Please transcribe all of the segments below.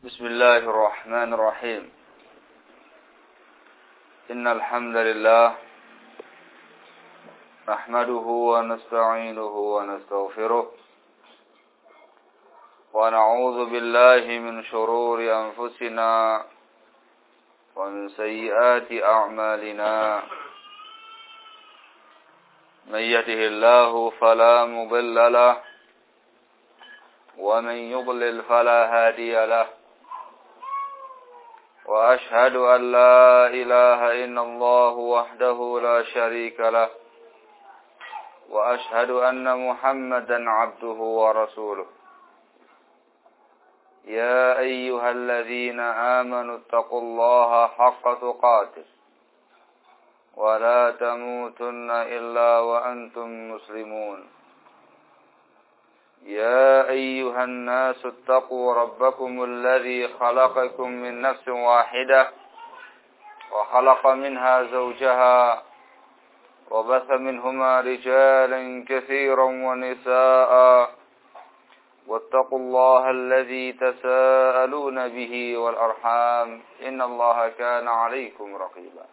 بسم الله الرحمن الرحيم إن الحمد لله نحمده ونستعينه ونستغفره ونعوذ بالله من شرور أنفسنا ومن سيئات أعمالنا من يهده الله فلا مضل له ومن يضلل فلا هادي له وأشهد أن لا إله إلا الله وحده لا شريك له وأشهد أن محمدا عبده ورسوله يا أيها الذين آمنوا اتقوا الله حق تقاته ولا تموتن إلا وأنتم مسلمون يا أيها الناس اتقوا ربكم الذي خلقكم من نفس واحدة وخلق منها زوجها وبث منهما رجالا كثيرا ونساء واتقوا الله الذي تساءلون به والأرحام إن الله كان عليكم رقيبا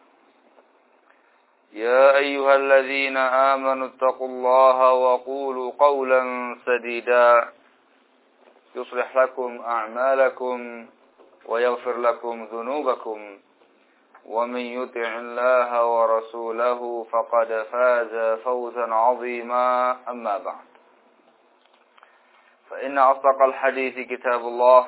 يا أيها الذين آمنوا اتقوا الله وقولوا قولا سديدا يصلح لكم أعمالكم ويغفر لكم ذنوبكم ومن يطع الله ورسوله فقد فاز فوزا عظيما أما بعد فإن أصدق الحديث كتاب الله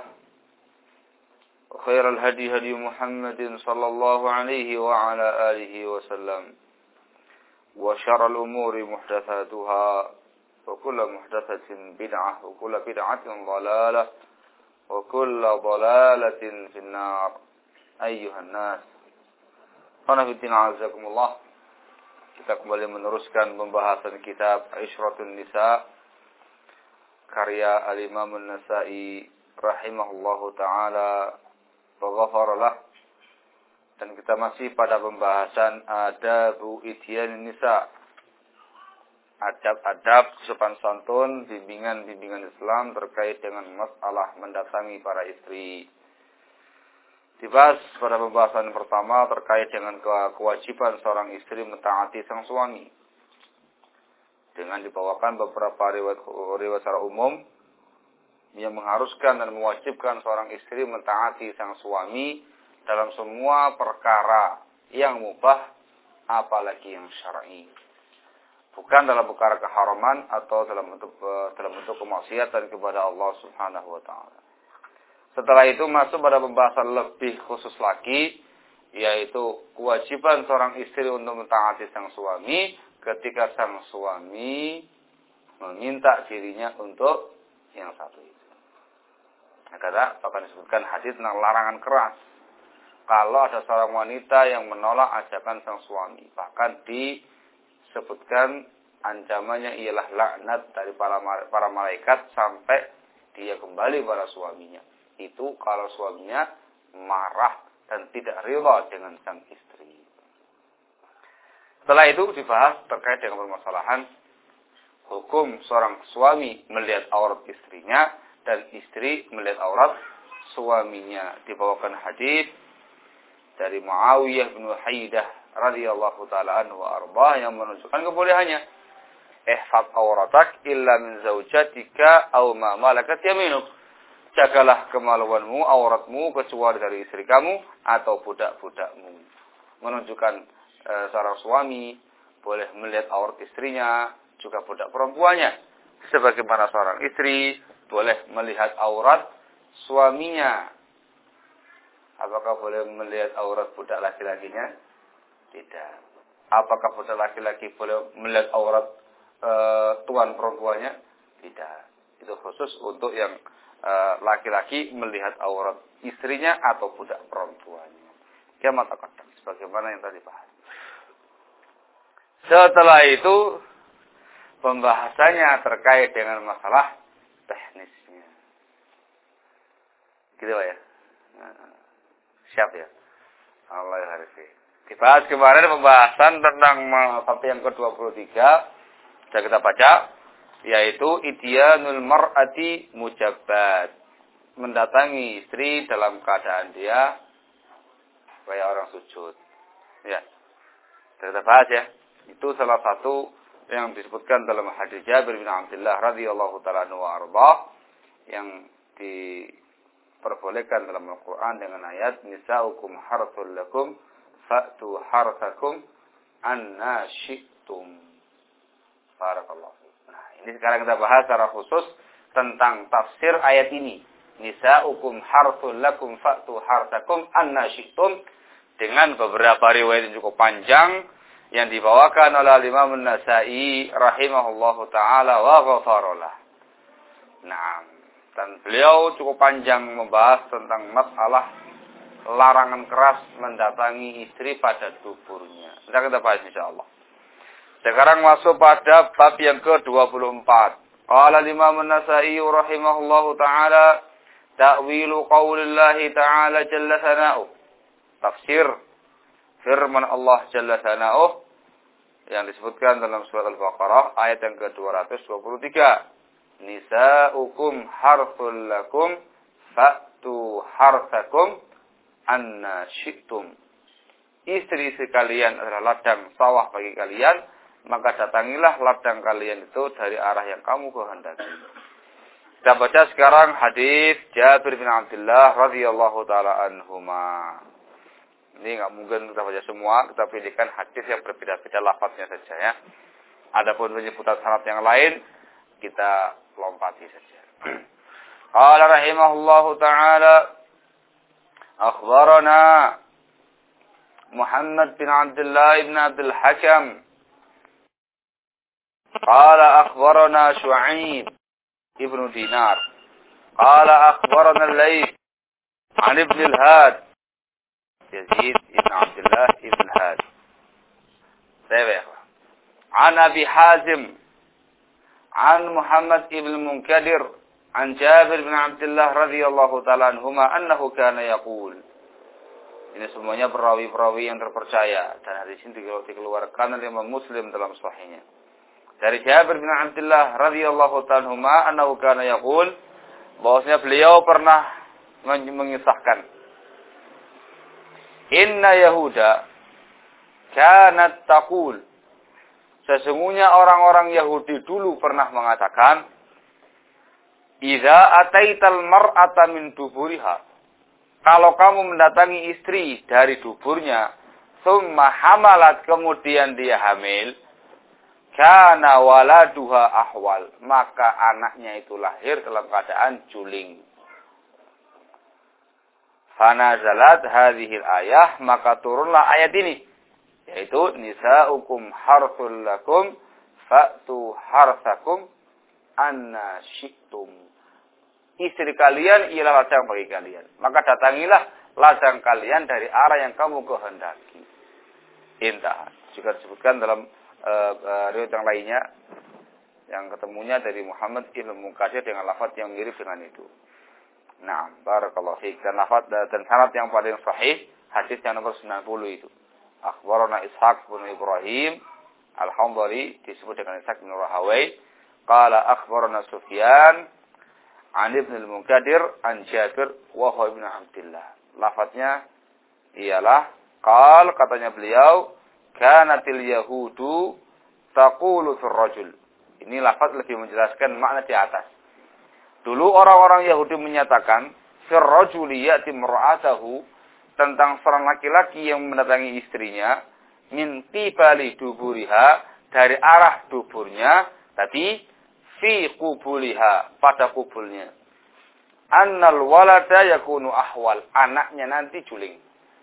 وخير الهدي هدي محمد صلى الله عليه وعلى آله وسلم وشر الأمور محدثاتها وكل محدثة بدعة وكل بدعة ضلالة وكل ضلالة في النار أيها الناس Qanafiddina azakumullah. Kita kembali meneruskan pembahasan kitab Ishratun Nisa karya Al-Imam An-Nasa'i rahimahullahu ta'ala wa ghafaralah. Dan kita masih pada pembahasan adabu ityanin nisa. Adab-adab sopan santun, bimbingan-bimbingan Islam terkait dengan masalah mendatangi para istri. Dibahas pada pembahasan pertama terkait dengan kewajiban seorang istri mentaati sang suami. Dengan dibawakan beberapa riwayat secara umum yang mengharuskan dan mewajibkan seorang istri mentaati sang suami dalam semua perkara yang mubah, apalagi yang syar'i. Bukan dalam perkara keharaman atau dalam bentuk kemaksiatan kepada Allah Subhanahu wa taala. Setelah itu masuk pada pembahasan lebih khusus lagi, yaitu kewajiban seorang istri untuk mentaati sang suami ketika sang suami meminta dirinya untuk yang satu itu. Kata bahkan disebutkan hadis tentang larangan keras kalau ada seorang wanita yang menolak ajakan sang suami. Bahkan disebutkan ancamannya ialah laknat dari para malaikat sampai dia kembali pada suaminya. Itu kalau suaminya marah dan tidak rela dengan sang istri. Setelah itu dibahas terkait dengan permasalahan hukum seorang suami melihat aurat istrinya dan istri melihat aurat suaminya. Dibawakan hadis dari Muawiyah bin Haidah radhiyallahu taala anhu wa arbah yang menunjukkan kebolehannya. Ihfaz auratak illa min zaujatika aw ma malakat yaminuk. Jagalah kemaluanmu, auratmu kecuali dari istri kamu atau budak-budakmu. Menunjukkan seorang suami boleh melihat aurat istrinya, juga budak perempuannya. Sebagaimana seorang istri boleh melihat aurat suaminya. Apakah boleh melihat aurat budak laki-lakinya? Tidak. Apakah budak laki-laki boleh melihat aurat tuan perempuannya? Tidak. Itu khusus untuk yang laki-laki melihat aurat istrinya atau budak perempuannya. Kama taqaddam, sebagaimana yang tadi bahas. Setelah itu pembahasannya terkait dengan masalah teknisnya. Gitu ya. Siap ya. Allah ya harifi. Dibahas kemarin pembahasan tentang bab yang ke-23. Sudah kita baca, yaitu ityanul mar'ati mujabbat. mendatangi istri dalam keadaan dia kayak orang sujud. Ya. Kita bahas ya. Itu salah satu yang disebutkan dalam hadis Jabir bin Abdullah radhiyallahu taala anhu wa ardhah yang diperbolehkan dalam Al-Qur'an dengan ayat nisaukum harthul lakum fa'tu harthakum anna syi'tum. Barakallahu. Nah, ini sekarang kita bahas secara khusus tentang tafsir ayat ini. Nisaukum harthul lakum fa'tu harthakum anna syi'tum, dengan beberapa riwayat yang cukup panjang yang dibawakan oleh Imam An-Nasa'i rahimahullahu taala wa ghafarallah. Nah, dan beliau cukup panjang membahas tentang masalah larangan keras mendatangi istri pada duburnya. Kita bahas insyaallah. Sekarang masuk pada bab yang ke-24. Qala Imam An-Nasa'i rahimahullahu taala ta'wilu qaulillahi ta'ala jalla sana'u. Tafsir firman Allah jalla sana'u yang disebutkan dalam surat Al-Baqarah ayat yang ke-223. Nisa'ukum harthul lakum fa'tu harthakum anna syi'tum. Istri-istri kalian adalah ladang sawah bagi kalian, maka datangilah ladang kalian itu dari arah yang kamu kehendaki. Kita baca sekarang hadis Jabir bin Abdullah radhiyallahu taala anhuma. Ini nggak mungkin kita baca semua, kita pilihkan hadis yang berbeda-beda lafadznya saja ya. Adapun penyebutan sanad yang lain kita lompati saja. Qala rahimahullahu taala akhbarana Muhammad bin Abdullah ibn Abdul Hakam qala akhbarana Shu'aib ibn Dinar qala akhbarana Al-Layth an Ibn Al-Had Yazid ibn Abdullah ibn Had. An Abi Hazim an Muhammad ibn Munkadir an Jabir bin Abdullah radhiyallahu ta'ala anhuma annahu kana yaqul. Ini semuanya perawi-perawi yang terpercaya dan hadis ini dikeluarkan oleh Imam Muslim dalam sahihnya. Dari Jabir bin Abdullah radhiyallahu ta'ala anhuma annahu kana yaqul, bahwasanya beliau pernah mengisahkan, Inna Yahuda kanat taqul. Sesungguhnya orang-orang Yahudi dulu pernah mengatakan, Idza ataital mar'ata min duburiha. Kalau kamu mendatangi istri dari duburnya, summa hamalat, kemudian dia hamil, kana waladuha ahwal, maka anaknya itu lahir dalam keadaan juling. Fanazalat hadhil ayah, maka turunlah ayat ini, yaitu nisaukum harthul lakum fa'tu harthakum anna syi'tum. Istri kalian ialah ladang bagi kalian, maka datangilah ladang kalian dari arah yang kamu kehendaki. Intah. Juga disebutkan dalam riwayat yang lainnya yang ketemunya dari Muhammad ibn Munkadir dengan lafaz yang mirip dengan itu. Nah, barakallahu fiik. Dan lafaz dan sanad yang paling sahih hadis yang nomor 90 itu. Akhbarana Ishaq bin Ibrahim Al-Hanbali, disebut dengan Ishaq bin Rahawai. Qala akhbarana Sufyan an Ibn al-Munkadir an Jabir wa huwa ibn Abdullah. Lafaznya ialah qal, katanya beliau, kanatil yahudu taqulu fir rajul. Ini lafaz lebih menjelaskan makna di atas. Dulu orang-orang Yahudi menyatakan fir rajuli ya'ti mar'atahu, tentang seorang laki-laki yang mendatangi istrinya, min qibali duburiha, dari arah duburnya, tapi fi qubuliha, pada kubulnya. Annal walada yakunu ahwal, anaknya nanti juling.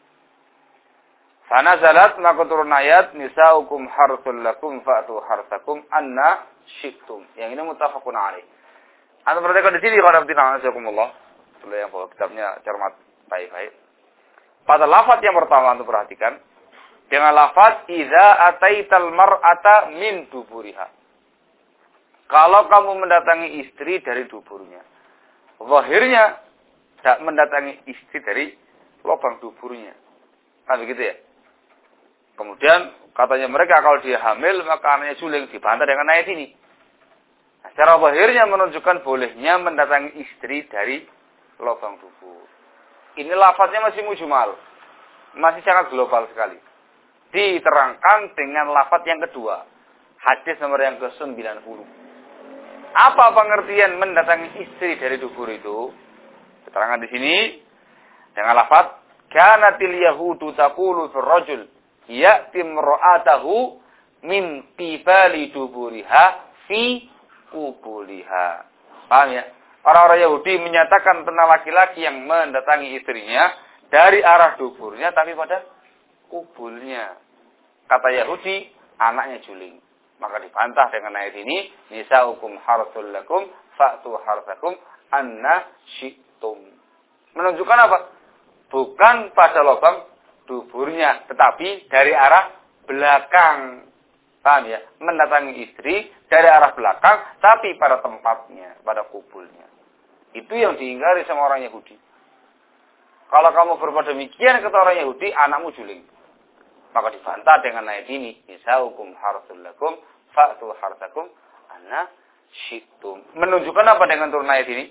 Fanazalat, maka turun ayat nisaukum harthul lakum fa'tu harthakum anna syi'tum. Yang ini muttafaqun alaih. Anda perhatikan di sini kalau nabiyakumullah, kalau yang bawa kitabnya cermat baik-baik. Pada lafaz yang pertama Anda perhatikan, dengan lafaz idza ataital mar'ata min duburiha. Kalau kamu mendatangi istri dari duburnya. Zahirnya tidak mendatangi istri dari lubang duburnya. Kan begitu ya? Kemudian katanya mereka kalau dia hamil maka anaknya juling, dibantah dengan ayat ini. Nah, secara zahirnya menunjukkan bolehnya mendatangi istri dari lubang dubur. Ini lafadznya masih mujmal. Masih sangat global sekali. Diterangkan dengan lafadz yang kedua. Hadis nomor yang ke-90. Apa pengertian mendatangi istri dari dubur itu? Keterangan di sini dengan lafadz kanatil yahudu taqulu fir rajul ya'ti imra'atahu min qibali duburiha fi qubuliha. Paham ya? Orang-orang Yahudi menyatakan tentang laki-laki yang mendatangi istrinya dari arah duburnya tapi pada kubulnya. Kata Yahudi, anaknya juling. Maka dibantah dengan ayat ini, nisaukum harthul lakum fa'tu harthakum anna syi'tum. Menunjukkan apa? Bukan pada lubang duburnya, tetapi dari arah belakang. Paham ya? Mendatangi istri dari arah belakang, tapi pada tempatnya, pada kubulnya. Itu yang diingkari sama orang Yahudi. Kalau kamu berbuat demikian kata orang Yahudi, anakmu juling. Maka dibantah dengan ayat ini, nisaukum harthul lakum fa'tu harthakum anna syi'tum. Menunjukkan apa dengan turun ayat ini?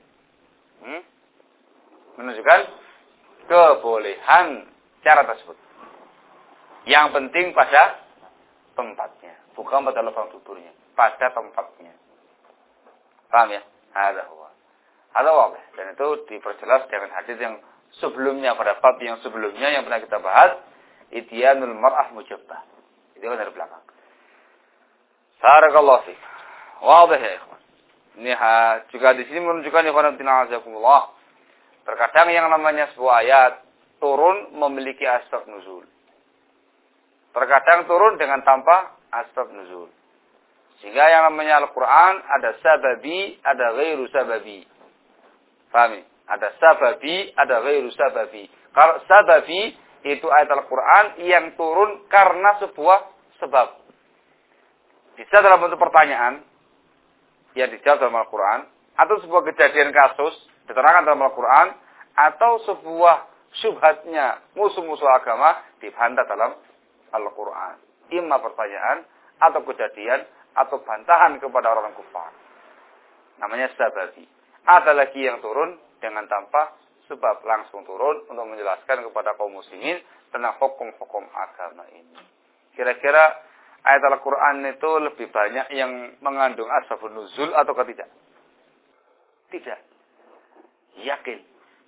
Menunjukkan kebolehan cara tersebut. Yang penting pada tempatnya, bukan pada lubang duburnya, pada tempatnya. Paham ya? Ada wabah. Dan itu diperjelas dengan hadis yang sebelumnya, pada bab yang sebelumnya yang pernah kita bahas, ityanul mar'ah mujabbah. Itu kan dari belakang. Barakallahu fiik. Wadah ya ikhwan. Ini juga di sini menunjukkan ikhwan fillah azakumullah. Terkadang yang namanya sebuah ayat turun memiliki asbab nuzul. Terkadang turun dengan tanpa asbab nuzul. Sehingga yang namanya Al-Quran ada sababi, ada ghairu sababi. Paham? Ada sababi, ada ghairu sababi. Kalau sababi itu ayat Al-Quran yang turun karena sebuah sebab. Bisa dalam bentuk pertanyaan yang dijawab dalam Al-Quran, atau sebuah kejadian kasus diterangkan dalam Al-Quran, atau sebuah syubhatnya musuh-musuh agama dibantah dalam Al-Quran. Imma pertanyaan, atau kejadian, atau bantahan kepada orang kufar. Namanya sababi. Ada lagi yang turun dengan tanpa sebab, langsung turun untuk menjelaskan kepada kaum muslimin tentang hukum-hukum agama ini. Kira-kira ayat Al-Quran itu lebih banyak yang mengandung asbabun nuzul atau tidak? Tidak. Yakin.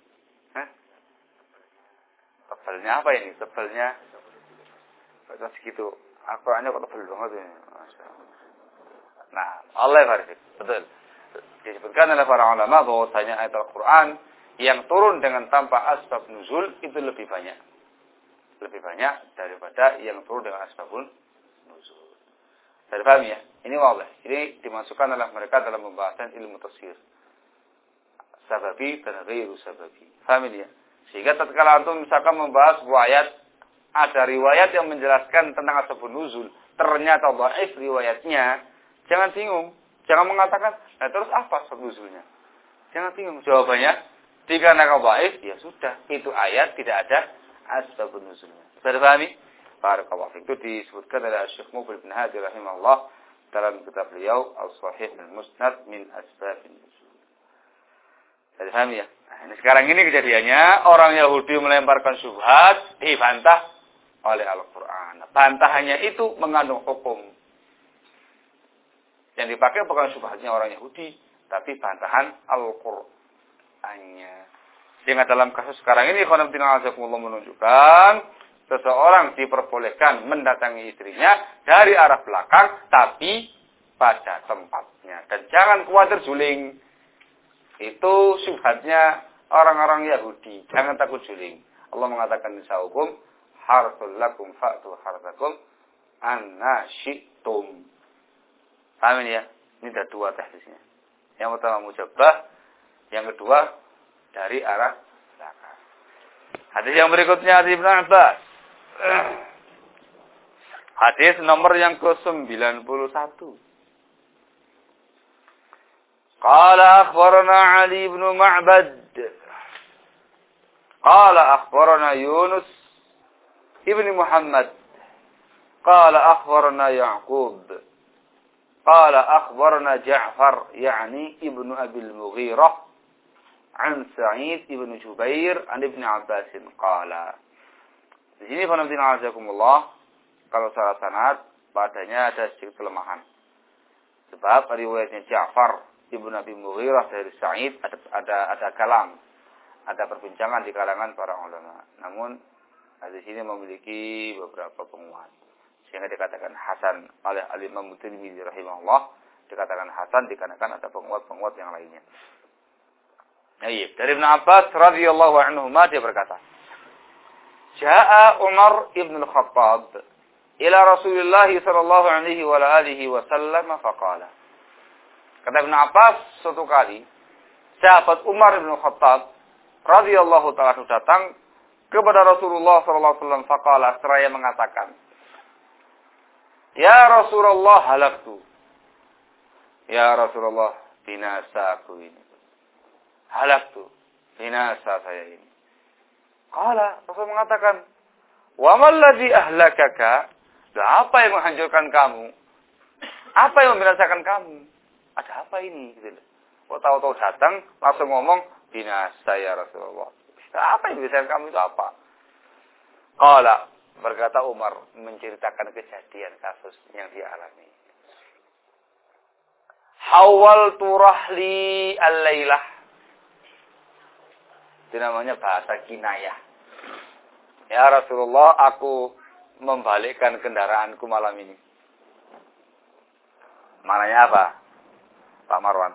Tebelnya apa ini? Tebelnya baca segitu. Al-Qurannya kok tebel banget ini. Nah, Allah ya, betul. Disebutkan oleh para ulama bahwasanya ayat Al-Quran yang turun dengan tanpa asbab nuzul itu lebih banyak. Lebih banyak daripada yang turun dengan asbabun nuzul. Saya paham ya? Ini wabah. Ini dimasukkan oleh mereka dalam pembahasan ilmu tafsir. Sababi dan ghairu sababi. Paham ya? Sehingga tatkala antum misalkan membahas sebuah ayat, ada riwayat yang menjelaskan tentang asbabun nuzul, ternyata dhaif riwayatnya, jangan bingung. Jangan mengatakan, nah terus apa asbab nuzulnya? Jangan bingung. Jawabannya, dikarenakan dhaif, ya sudah. Itu ayat tidak ada asbabun nuzulnya. Sudah dipahami? Barakallahu fiik. Itu disebutkan oleh Syekh Mubil bin Hadi rahimahullah dalam kitab beliau Al-Sahih Al-Musnad min Asbabin Nuzul. Sudah dipahami ya? Nah, ini sekarang ini kejadiannya orang Yahudi melemparkan syubhat dibantah oleh Al-Quran. Bantahannya itu mengandung hukum. Yang dipakai bukan syubhatnya orang Yahudi, tapi bantahan Al-Qur'annya. Sehingga dalam kasus sekarang ini ikhwan fillah azakumullah menunjukkan seseorang diperbolehkan mendatangi istrinya dari arah belakang tapi pada tempatnya. Dan jangan khawatir juling. Itu syubhatnya orang-orang Yahudi. Jangan takut juling. Allah mengatakan nisaukum harthul lakum fa'tu harthakum anna syi'tum. Paham ya? Ini ada dua teksisnya. Yang pertama mujabbah, yang kedua dari arah belakang. Hadis yang berikutnya hadis Ibnu Abbas. Hadis nomor yang ke-91. Qala akhbarana Ali ibn Ma'bad. Qala akhbarana Yunus ibn Muhammad. Qala akhbarana Ya'qub. قال أخبرنا جعفر يعني ابن أبي المغيرة an Sa'id ibn Jubair an Ibn Abbas qala. Di sini khonaftina azakumullah, kalau secara sanad padanya ada sedikit kelemahan. Sebab riwayatnya Ja'far ibn Abi Mughirah dari Sa'id ada kalam, ada perbincangan di kalangan para ulama. Namun di sini memiliki beberapa penguat, sehingga dikatakan hasan oleh Al-Imam Tirmidzi rahimahullah. Dikatakan hasan dikarenakan ada penguat-penguat yang lainnya. Baik, dari Ibn Abbas radhiyallahu anhuma dia berkata, Ja'a Umar ibn al-Khattab ila Rasulullah sallallahu alaihi wa alihi wasallam faqala. Kata Ibn Abbas, suatu kali sahabat Umar ibn al-Khattab radhiyallahu ta'ala datang kepada Rasulullah sallallahu alaihi wasallam faqala, seraya mengatakan, Ya Rasulullah halaktu. Ya Rasulullah, binasa aku ini. Halaktu, binasa saya ini. Qala, Rasul mengatakan, wa malladzi ahlakaka? Apa yang menghancurkan kamu? Apa yang membinasakan kamu? Ada apa ini? Gitu. Kok tahu-tahu datang langsung ngomong binasa ya Rasulullah. Apa yang membinasakan kamu itu apa? Qala, berkata Umar menceritakan kejadian kasus yang dia alami. Hawal turahli al-lailah. Itu namanya bahasa kinayah. Ya Rasulullah, aku membalikkan kendaraanku malam ini. Maknanya apa? Pak Marwan.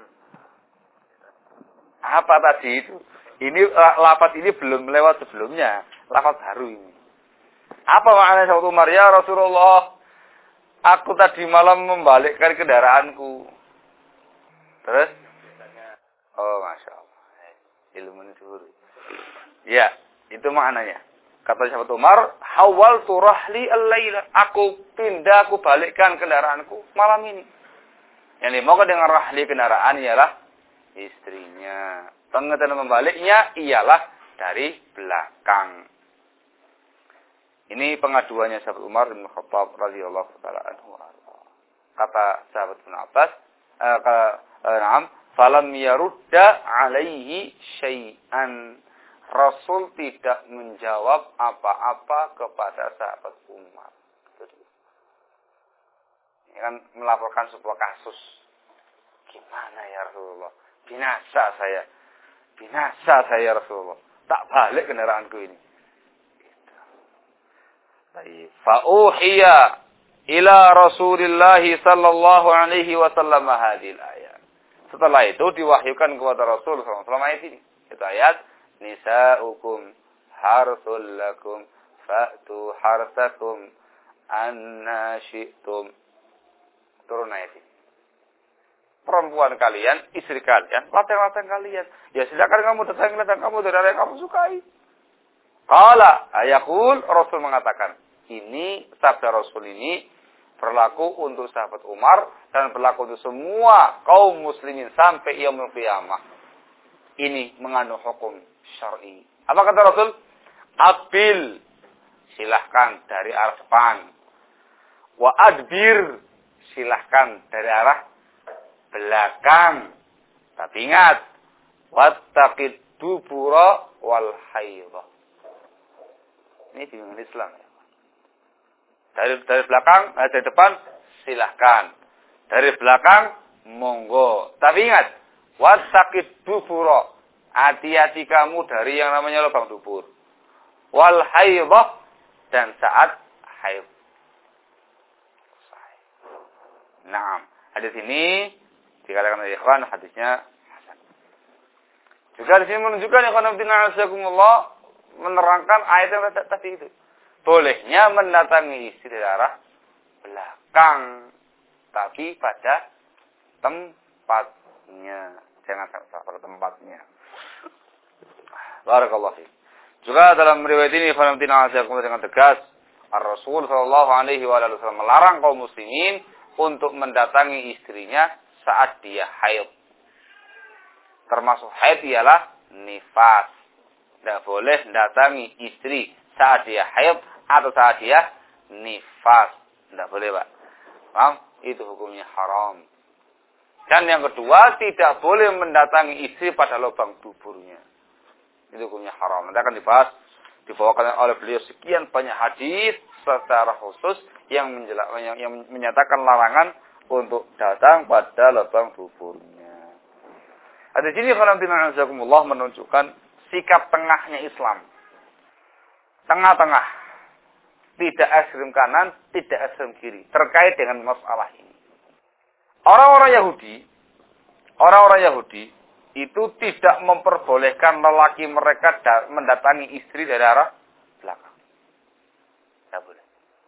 Apa tadi itu? Ini lafaz ini belum lewat sebelumnya. Lafaz baru ini. Apa maknanya sahabat Umar? Ya Rasulullah, aku tadi malam membalikkan kendaraanku. Terus? Oh, Masya Allah. Ilmu ini dulu. Ya, itu maknanya. Kata sahabat Umar, hawal turahli al-laila. Aku pindah, aku balikkan kendaraanku malam ini. Yang dimaksud dengan rahli kendaraan ialah istrinya. Pengertian membaliknya ialah dari belakang. Ini pengaduannya sahabat Umar bin Khattab radhiyallahu taala anhu. Kata sahabat Ibn Abbas, falam yarudda alaihi syai'an. Rasul tidak menjawab apa-apa kepada sahabat Umar. Ini kan melaporkan sebuah kasus. Gimana ya Rasulullah? Binasa saya Rasulullah. Tak balik kendaraanku ini. Fa'uhiya ila Rasulillah sallallahu alaihi wasallam hadhil ayat. Setelah itu diwahyukan kepada Rasul sallallahu alaihi wasallam ayat ini. Itu ayat nisa'ukum harsul lakum fa'tu harsakum anna syi'tum. Turun ayat ini. Perempuan kalian, istri kalian, latang-latang kalian. Ya silakan kamu datang kamu dari yang kamu sukai. Qala ayaqul, Rasul mengatakan, ini sabda Rasul ini berlaku untuk sahabat Umar dan berlaku untuk semua kaum muslimin sampai yaumul qiyamah. Ini mengandung hukum syar'i. Apa kata Rasul? Aqbil, silahkan dari arah depan. Wa adbir, silahkan dari arah belakang. Tapi ingat, wattaqid dubura wal haidha. Ini bimbingan Islam ya. Dari belakang, dari depan silahkan. Dari belakang monggo. Tapi ingat, wattaqid dubura. Hati-hati kamu dari yang namanya lubang dubur. Wal haidha, dan saat haid. Naam. Hadis ini dikatakan oleh ikhwan, hadisnya hasan. Juga di sini menunjukkan ikhwan fillah menerangkan ayat yang tadi itu. Bolehnya mendatangi istri dari arah belakang, tapi pada tempatnya. Jangan sampai pada tempatnya. Barakallahu fiik. Juga dalam riwayat ini ikhwan fillah dengan tegas, Ar-Rasul sallallahu alaihi wasallam melarang kaum muslimin untuk mendatangi istrinya saat dia haid. Termasuk haid ialah nifas. Tidak boleh mendatangi istri saat dia haid atau saat dia nifas. Tidak boleh, Pak. Paham? Itu hukumnya haram. Dan yang kedua, tidak boleh mendatangi istri pada lubang duburnya. Itu hukumnya haram. Nanti akan dibahas, dibawakan oleh beliau sekian banyak hadis secara khusus yang menyatakan larangan untuk datang pada lubang duburnya. Ada sini Allah menunjukkan sikap tengahnya Islam. Tengah-tengah. Tidak ekstrem kanan, tidak ekstrem kiri. Terkait dengan masalah ini. Orang-orang Yahudi itu tidak memperbolehkan lelaki mereka mendatangi istri dari arah belakang. Tidak boleh.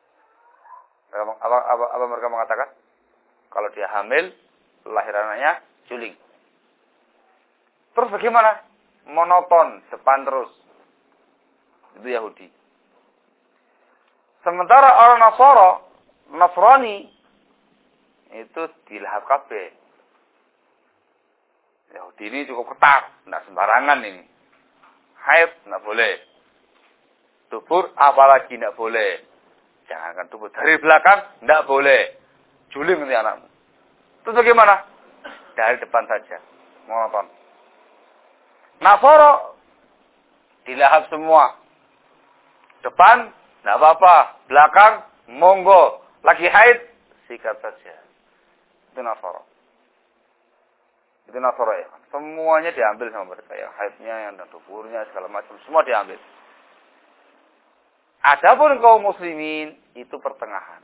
Apa mereka mengatakan? Kalau dia hamil, lahir anaknya juling. Terus bagaimana? Monoton, depan terus. Itu Yahudi. Sementara orang Nasrani itu dilahap kabeh. Yahudi ini cukup ketat, tidak sembarangan ini. Haid tidak boleh. Dubur apalagi tidak boleh. Jangankan dubur dari belakang tidak boleh. Juling nanti anakmu. Terus bagaimana? Dari depan saja. Monoton. Nasoro dilahap semua. Depan tidak apa-apa. Belakang monggo. Lagi haid sikat saja. Itu Nasoro. Itu Nasoro ya. Semuanya diambil sama mereka. Yang haidnya, yang duburnya, segala macam. Semua diambil. Adapun kaum muslimin itu pertengahan.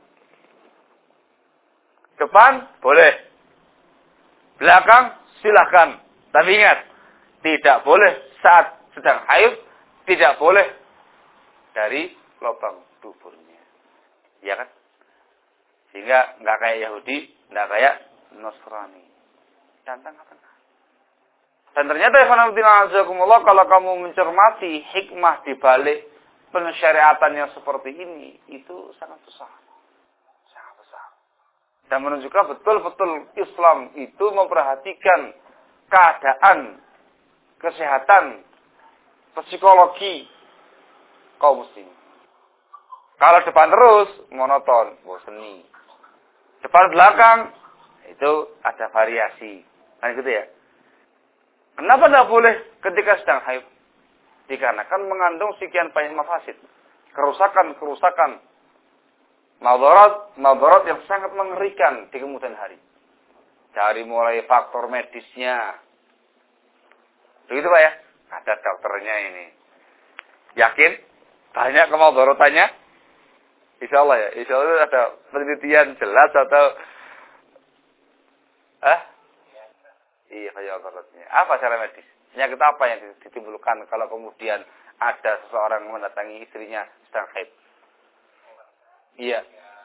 Depan boleh. Belakang silakan. Tapi ingat, tidak boleh saat sedang haid, tidak boleh dari lubang duburnya. Ya kan? Sehingga nggak kayak Yahudi, nggak kayak Nasrani. Dan tengah-tengah. Dan ternyata kalau kamu mencermati hikmah di balik pensyariatan yang seperti ini, itu sangat besar. Sangat besar. Dan menunjukkan betul-betul Islam itu memperhatikan keadaan, kesehatan, psikologi kaum muslim. Kalau depan terus, monoton, boseni. Depan belakang, itu ada variasi. Kan gitu ya. Kenapa tidak boleh ketika sedang haid? Dikarenakan mengandung sekian banyak mafasid. Kerusakan-kerusakan. Madarat yang sangat mengerikan di kemudian hari. Dari mulai faktor medisnya. Begitu Pak ya? Ada dokternya ini. Yakin? Banyak kemadaratannya? Insya Allah ya. Insya Allah ada penelitian jelas atau iya kayak madaratnya. Apa secara medis? Penyakit apa yang ditimbulkan kalau kemudian ada seseorang mendatangi istrinya sedang haid? Iya.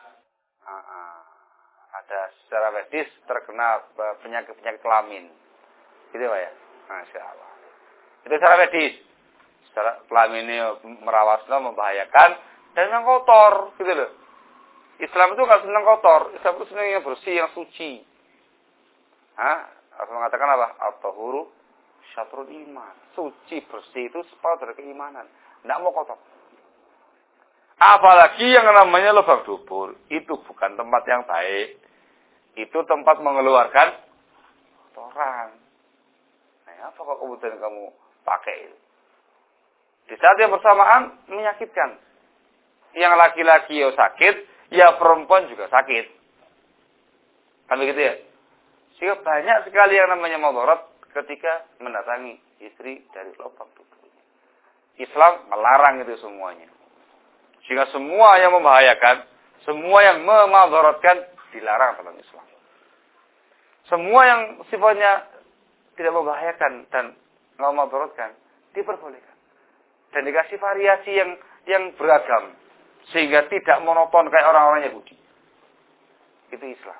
Ada secara medis terkena penyakit kelamin. Gitu Pak ya? Masya Allah. Itu secara medis. Secara kelamin ini merawasnya, membahayakan. Dan yang kotor. Gitu loh. Islam itu nggak senang kotor. Islam itu senang yang bersih, yang suci. Harus mengatakan apa? At-tahuru syatrul iman. Suci, bersih itu separuh dari keimanan. Tidak mau kotor. Apalagi yang namanya lubang dubur. Itu bukan tempat yang baik. Itu tempat mengeluarkan kotoran. Nah, apa kok kemudian kamu pakai itu? Di saat yang bersamaan menyakitkan. Yang laki-laki ya sakit, ya perempuan juga sakit. Kan begitu ya? Sehingga banyak sekali yang namanya madarat ketika mendatangi istri dari lubang duburnya. Islam melarang itu semuanya. Sehingga semua yang membahayakan, semua yang memadaratkan dilarang dalam Islam. Semua yang sifatnya tidak membahayakan dan memadaratkan diperbolehkan. Dan dikasih variasi yang beragam. Sehingga tidak monoton kayak orang-orang Yahudi. Itu Islam.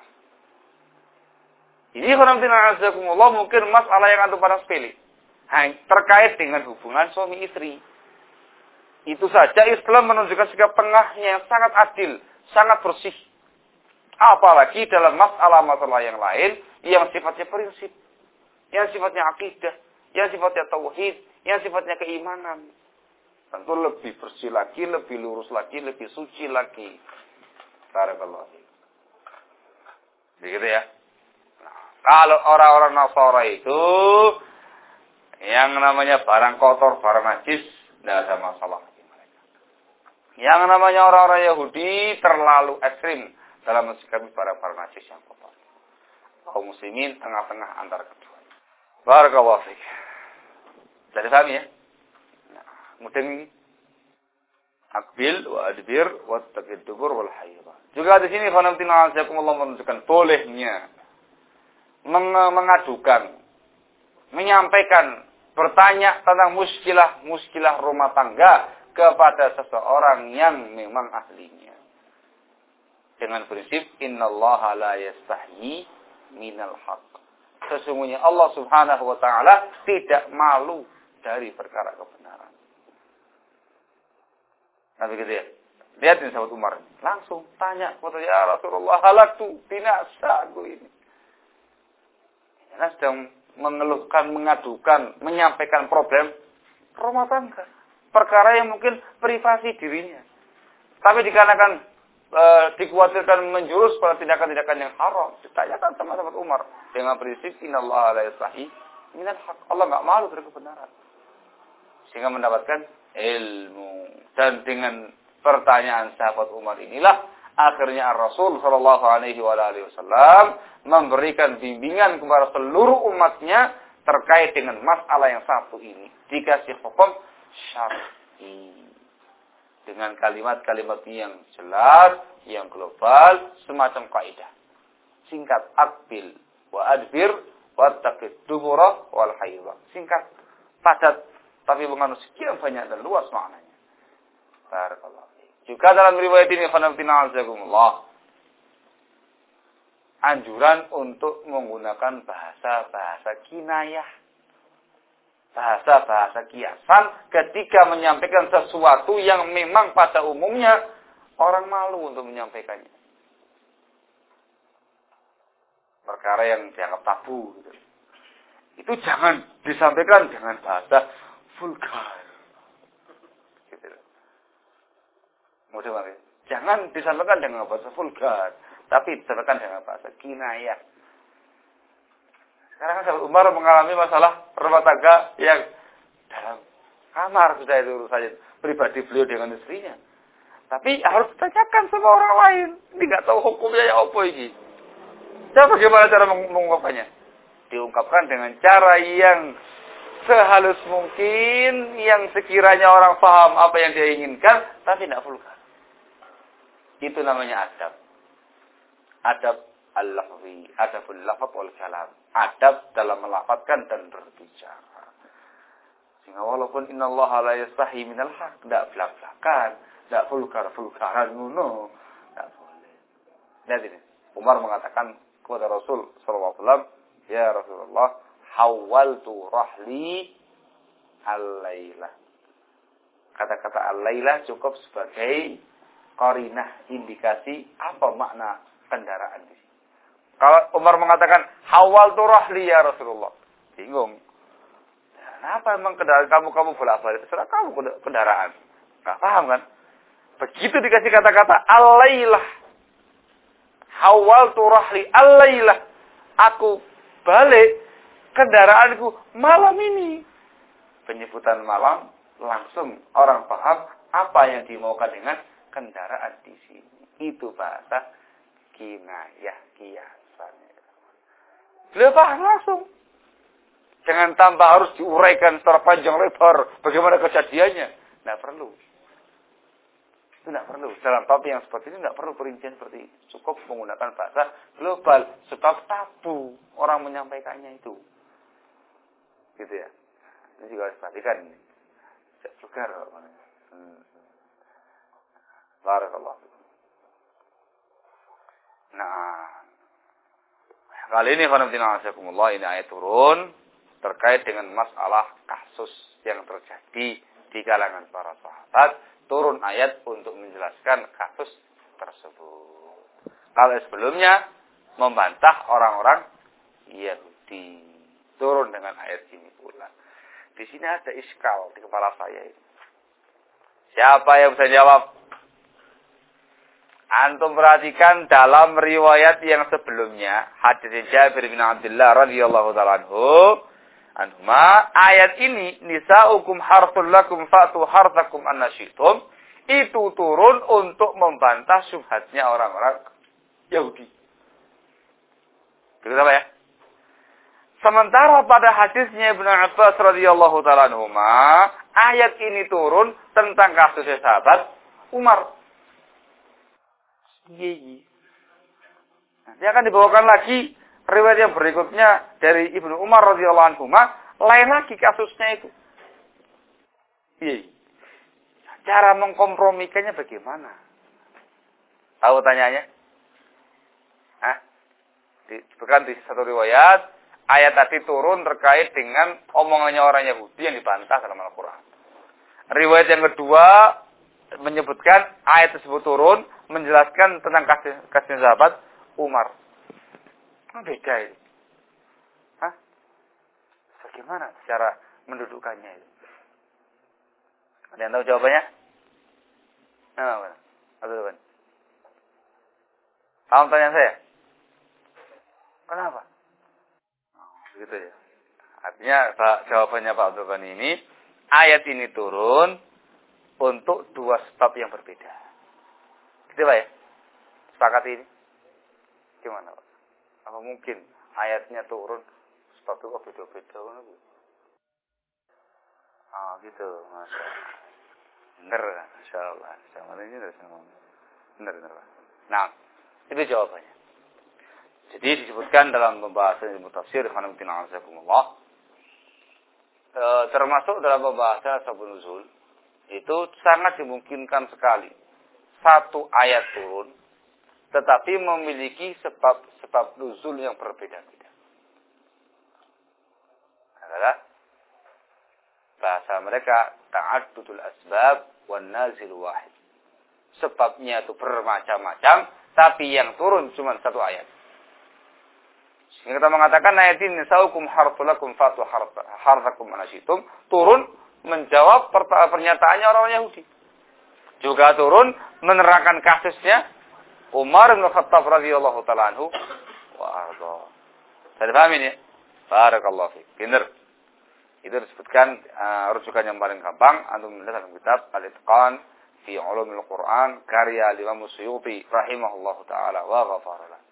Ini khonamtina'azakumullah mungkin masalah yang antum pada sepele. Terkait dengan hubungan suami istri. Itu saja Islam menunjukkan sikap tengahnya yang sangat adil, sangat bersih. Apalagi dalam masalah-masalah yang lain yang sifatnya prinsip, yang sifatnya akidah, yang sifatnya tauhid, yang sifatnya keimanan. Tentu lebih bersih lagi, lebih lurus lagi, lebih suci lagi. Barakallahu fiik. Begitu ya. Nah. Kalau orang-orang Nasara itu yang namanya barang kotor, barang najis, tidak ada masalah bagi mereka. Yang namanya orang-orang Yahudi terlalu ekstrim dalam mensikapi barang-barang najis yang kotor. Kaum muslimin tengah-tengah antara keduanya. Barakallahu fiik. Jadi paham ya? Nah, kemudian ini akbil wa adbir wa taqid dubur wal haidha. Juga di sini khonamtina azakumullah menunjukkan bolehnya mengadukan, menyampaikan, bertanya tentang muskilah rumah tangga kepada seseorang yang memang ahlinya. Dengan prinsip innallaha la yastahyi minal haqq. Sesungguhnya Allah Subhanahu wa taala tidak malu dari perkara kebenaran. Nah begitu ya. Lihat ini sahabat Umar. Langsung tanya kepada ya Rasulullah, halaktu binasa aku ini. Karena sedang mengeluhkan, mengadukan, menyampaikan problem rumah tangga. Perkara yang mungkin privasi dirinya. Tapi dikarenakan dikhawatirkan menjurus pada tindakan-tindakan yang haram, ditanyakan sama sahabat Umar dengan prinsip innallaha la yastahyi minal haqq. Allah enggak malu dari kebenaran. Sehingga mendapatkan ilmu. Dan dengan pertanyaan sahabat Umar inilah akhirnya Rasul sallallahu alaihi wasallam memberikan bimbingan kepada seluruh umatnya terkait dengan masalah yang satu ini. Dikasih hukum syar'i. Dengan kalimat-kalimat yang jelas, yang global, semacam kaidah. Singkat, akbil wa adbir wa taqid dubura wal haidha. Singkat, padat, tapi mengandung sekian banyak dan luas maknanya. Barakallahu fiik. Juga dalam riwayat ini khonamtina azakumullah, anjuran untuk menggunakan bahasa-bahasa kinayah. Bahasa-bahasa kiasan ketika menyampaikan sesuatu yang memang pada umumnya orang malu untuk menyampaikannya. Perkara yang dianggap tabu. Gitu. Itu jangan disampaikan dengan bahasa vulgar. Gitu. Mudah-mudahan. Jangan disampaikan dengan bahasa vulgar. Tapi disampaikan dengan bahasa kinayah. Sekarang kan sahabat Umar mengalami masalah rumah tangga yang dalam kamar sudah itu urusannya pribadi beliau dengan istrinya. Tapi harus ditanyakan sama orang lain. Ini nggak tahu hukumnya ya apa ini. Jadi bagaimana cara mengungkapkannya? Diungkapkan dengan cara yang sehalus mungkin, yang sekiranya orang paham apa yang dia inginkan, tapi tidak vulgar. Itu namanya adab. Adab al-lafzi, adabul lafaz wal kalam. Adab dalam melafazkan dan berbicara. Sehingga walaupun innallaha la yastahi minal haq, tidak belak-belakan, tidak vulgar-vulgaran ngono, tidak boleh. Lihat ini, Umar mengatakan kepada Rasul sallallahu alaihi wasallam, ya Rasulullah, hawaltu rahli al-lailah. Kata-kata al-lailah cukup sebagai qarinah, indikasi apa makna kendaraan di sini. Kalau Umar mengatakan hawaltu rahli ya Rasulullah, bingung. Kenapa emang kendaraan kamu bolak-balik? Serah kamu kendaraan. Enggak paham kan? Begitu dikasih kata-kata al-lailah, hawaltu rahli al-lailah, aku balik kendaraanku malam ini. Penyebutan malam langsung orang paham apa yang dimaukan dengan kendaraan di sini. Itu bahasa kinayah, kiasan. Beliau paham langsung. Jangan tambah harus diuraikan secara panjang lebar bagaimana kejadiannya. Tidak perlu. Itu tidak perlu. Dalam topik yang seperti ini tidak perlu perincian seperti ini. Cukup menggunakan bahasa global. Sebab tabu orang menyampaikannya itu. Gitu ya. Ini juga harus perhatikan. Tidak vulgar. Barakallahu. Nah. Kali ini ini ayat turun terkait dengan masalah kasus yang terjadi di kalangan para sahabat. Turun ayat untuk menjelaskan kasus tersebut. Kalau sebelumnya membantah orang-orang Yahudi. Turun dengan ayat ini pula. Di sini ada iskal di kepala saya ini. Siapa yang bisa jawab? Antum perhatikan dalam riwayat yang sebelumnya, hadis Jabir bin Abdullah radhiyallahu taala anhuma, ayat ini nisaukum harthul lakum fatu harthakum annasyitum, itu turun untuk membantah syubhatnya orang-orang Yahudi. Begitu apa ya? Sementara pada hadisnya Ibnu Abbas radhiyallahu taala anhuma, ayat ini turun tentang kasusnya sahabat Umar. Nanti akan dibawakan lagi riwayat yang berikutnya dari Ibnu Umar radhiyallahu anhu, lain lagi kasusnya itu. Cara mengkompromikannya bagaimana? Tahu tanyanya? Disebutkan di satu riwayat, ayat tadi turun terkait dengan omongannya orang Yahudi yang dibantah dalam Al-Quran. Riwayat yang kedua menyebutkan ayat tersebut turun menjelaskan tentang kasih sahabat Umar. Beda itu. Bagaimana cara mendudukannya itu? Ada yang tahu jawabannya? Apa? Paham tanya saya? Kenapa? Begitu ya. Artinya jawabannya Pak Abdul Ghani ini, ayat ini turun untuk dua sebab yang berbeda. Gitu Pak ya? Sepakat ini? Gimana Pak? Apa mungkin ayatnya turun sebab itu kok beda-beda? Gitu. Masya Allah. Benar, Masya Allah. Benar Pak. Nah, itu jawabannya. Jadi disebutkan dalam pembahasan ilmu tafsir, termasuk dalam pembahasan asbabun nuzul, itu sangat dimungkinkan sekali satu ayat turun tetapi memiliki sebab nuzul yang berbeda-beda. Adalah bahasa mereka ta'addudul asbab wan nazil wahid. Sebabnya itu bermacam-macam tapi yang turun cuma satu ayat. Sehingga kita mengatakan ayat ini nisaukum harthulakum fatu harthakum anasyitum turun menjawab pernyataannya orang Yahudi. Juga turun menerangkan kasusnya Umar bin Khattab radhiyallahu taala anhu wa arda. Saya paham ini? Barakallahu fiik. Benar. Itu disebutkan rujukan yang paling gampang antum melihat dalam kitab Al-Itqan fi Ulumil Quran karya Imam Suyuti rahimahullahu taala wa ghafara lahu.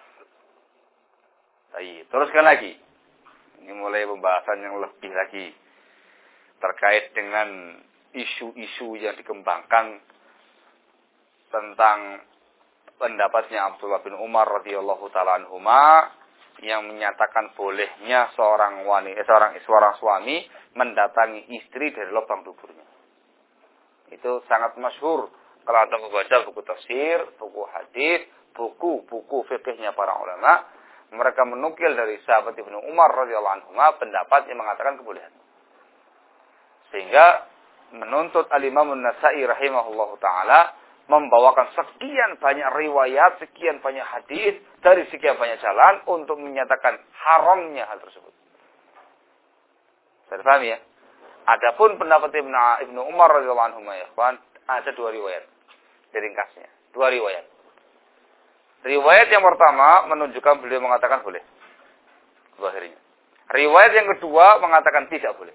Baik, teruskan lagi. Ini mulai pembahasan yang lebih lagi terkait dengan isu-isu yang dikembangkan tentang pendapatnya Abdullah bin Umar radhiyallahu taala anhuma yang menyatakan bolehnya seorang suami mendatangi istri dari lubang duburnya. Itu sangat masyhur kalau Anda membaca buku tafsir, buku hadis, buku fikihnya para ulama. Mereka menukil dari sahabat Ibnu Umar radhiyallahu anhu pendapat yang mengatakan kebolehan. Sehingga menuntut Al-Imam An-Nasa'i rahimahullahu taala membawakan sekian banyak riwayat, sekian banyak hadis dari sekian banyak jalan untuk menyatakan haramnya hal tersebut. Saya paham ya? Adapun pendapat Ibnu Umar radhiyallahu anhu ya kawan, ada dua riwayat. Diringkasnya, dua riwayat. Riwayat yang pertama menunjukkan beliau mengatakan boleh. Zahirnya. Riwayat yang kedua mengatakan tidak boleh.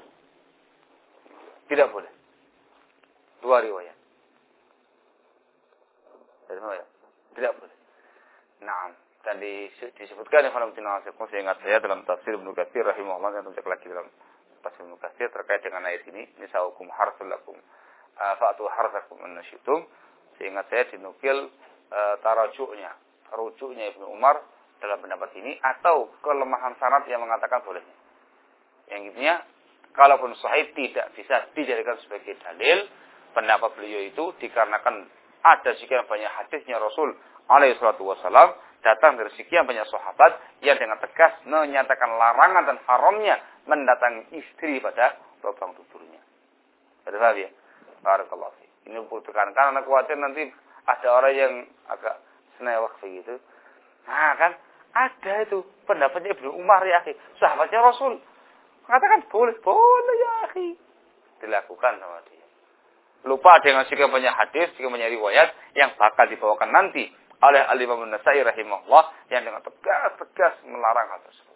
Tidak boleh. Dua riwayat. Tidak boleh. Nah, dan disebutkan oleh saya ingat saya dalam tafsir Ibnu Katsir rahimahullah yang tunjuk lagi dalam tafsir Ibnu Katsir terkait dengan ayat ini, nisaukum harthul lakum fa'tu harthakum annasyitum. Seingat saya dinukil rujuknya Ibnu Umar dalam pendapat ini atau kelemahan sanad yang mengatakan bolehnya. Yang intinya, kalaupun sahih tidak bisa dijadikan sebagai dalil pendapat beliau itu dikarenakan ada sekian banyak hadisnya Rasul alaihi salatu wasallam datang dari sekian banyak sahabat yang dengan tegas menyatakan larangan dan haramnya mendatangi istri pada lubang duburnya. Betul ya? Barakallahu fiik. Ini butuhkan karena khawatir nanti ada orang yang agak senewak begitu. Nah kan, ada itu pendapatnya Ibnu Umar ya akhi. Sahabatnya Rasul. Mengatakan boleh ya akhi. Dilakukan sama dia. lupa dengan sekian banyak hadis, sekian banyak riwayat yang bakal dibawakan nanti oleh Al-Imam An-Nasa'i rahimahullah yang dengan tegas melarang hal tersebut.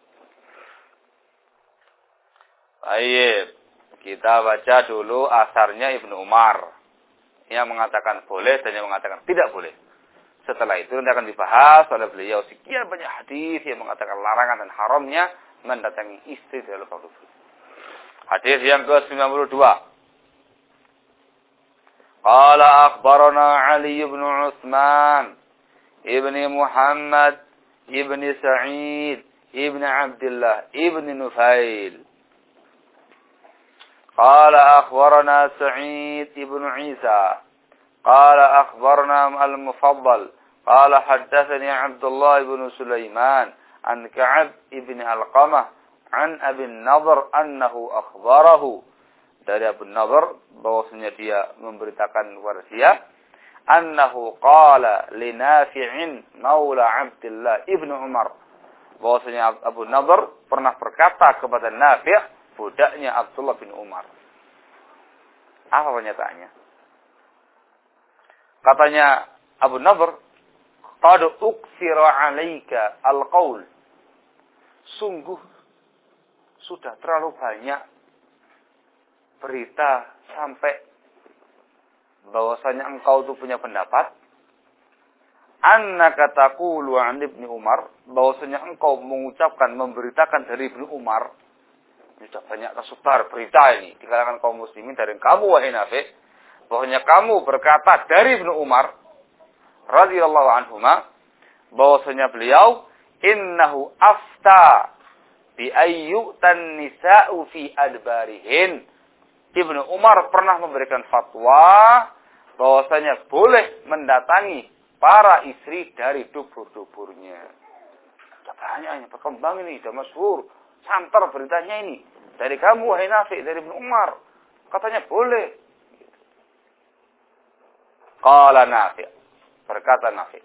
Baik, kita baca dulu asarnya Ibnu Umar yang mengatakan boleh dan yang mengatakan tidak boleh. Setelah itu nanti akan dibahas oleh beliau sekian banyak hadis yang mengatakan larangan dan haramnya mendatangi istri dalam waktu itu. Hadis yang ke-92. Qala akhbarana Ali ibn Utsman ibn Muhammad ibn Sa'id ibn Abdullah ibn Nufail. Qala akhbarana Sa'id ibn Isa. Qala akhbarana al-Mufaddal. Qala haddatsani Abdullah ibn Sulaiman an Ka'ab ibn Alqamah an Abi Nadhr annahu akhbarahu. Dari Abu Nadhr bahwasanya dia memberitakan kepada dia annahu qala li Nafi'in maula Abdullah ibn Umar. Bahwasanya Abu Nadhr pernah berkata kepada Nafi' budaknya Abdullah bin Umar. Apa pernyataannya? Katanya Abu Nadhr, qad uksira 'alaika al-qaul. Sungguh sudah terlalu banyak berita sampai bahwasanya engkau itu punya pendapat annaka taqulu 'an Ibnu Umar, bahwasanya engkau mengucapkan memberitakan dari Ibnu Umar. Sudah banyak tersebar berita ini di kalangan kaum muslimin dari kamu wahai Nafi', bahwasanya kamu berkata dari Ibnu Umar radhiyallahu anhuma bahwasanya beliau innahu afta bi ayyutan nisa'u fi adbarihin. Ibnu Umar pernah memberikan fatwa bahwasanya boleh mendatangi para istri dari dubur-duburnya. Sudah banyak yang berkembang ini, sudah masyhur. Santer beritanya ini. Dari kamu wahai Nafi', dari Ibnu Umar. Katanya boleh. Qala Nafi'. Berkata Nafi'.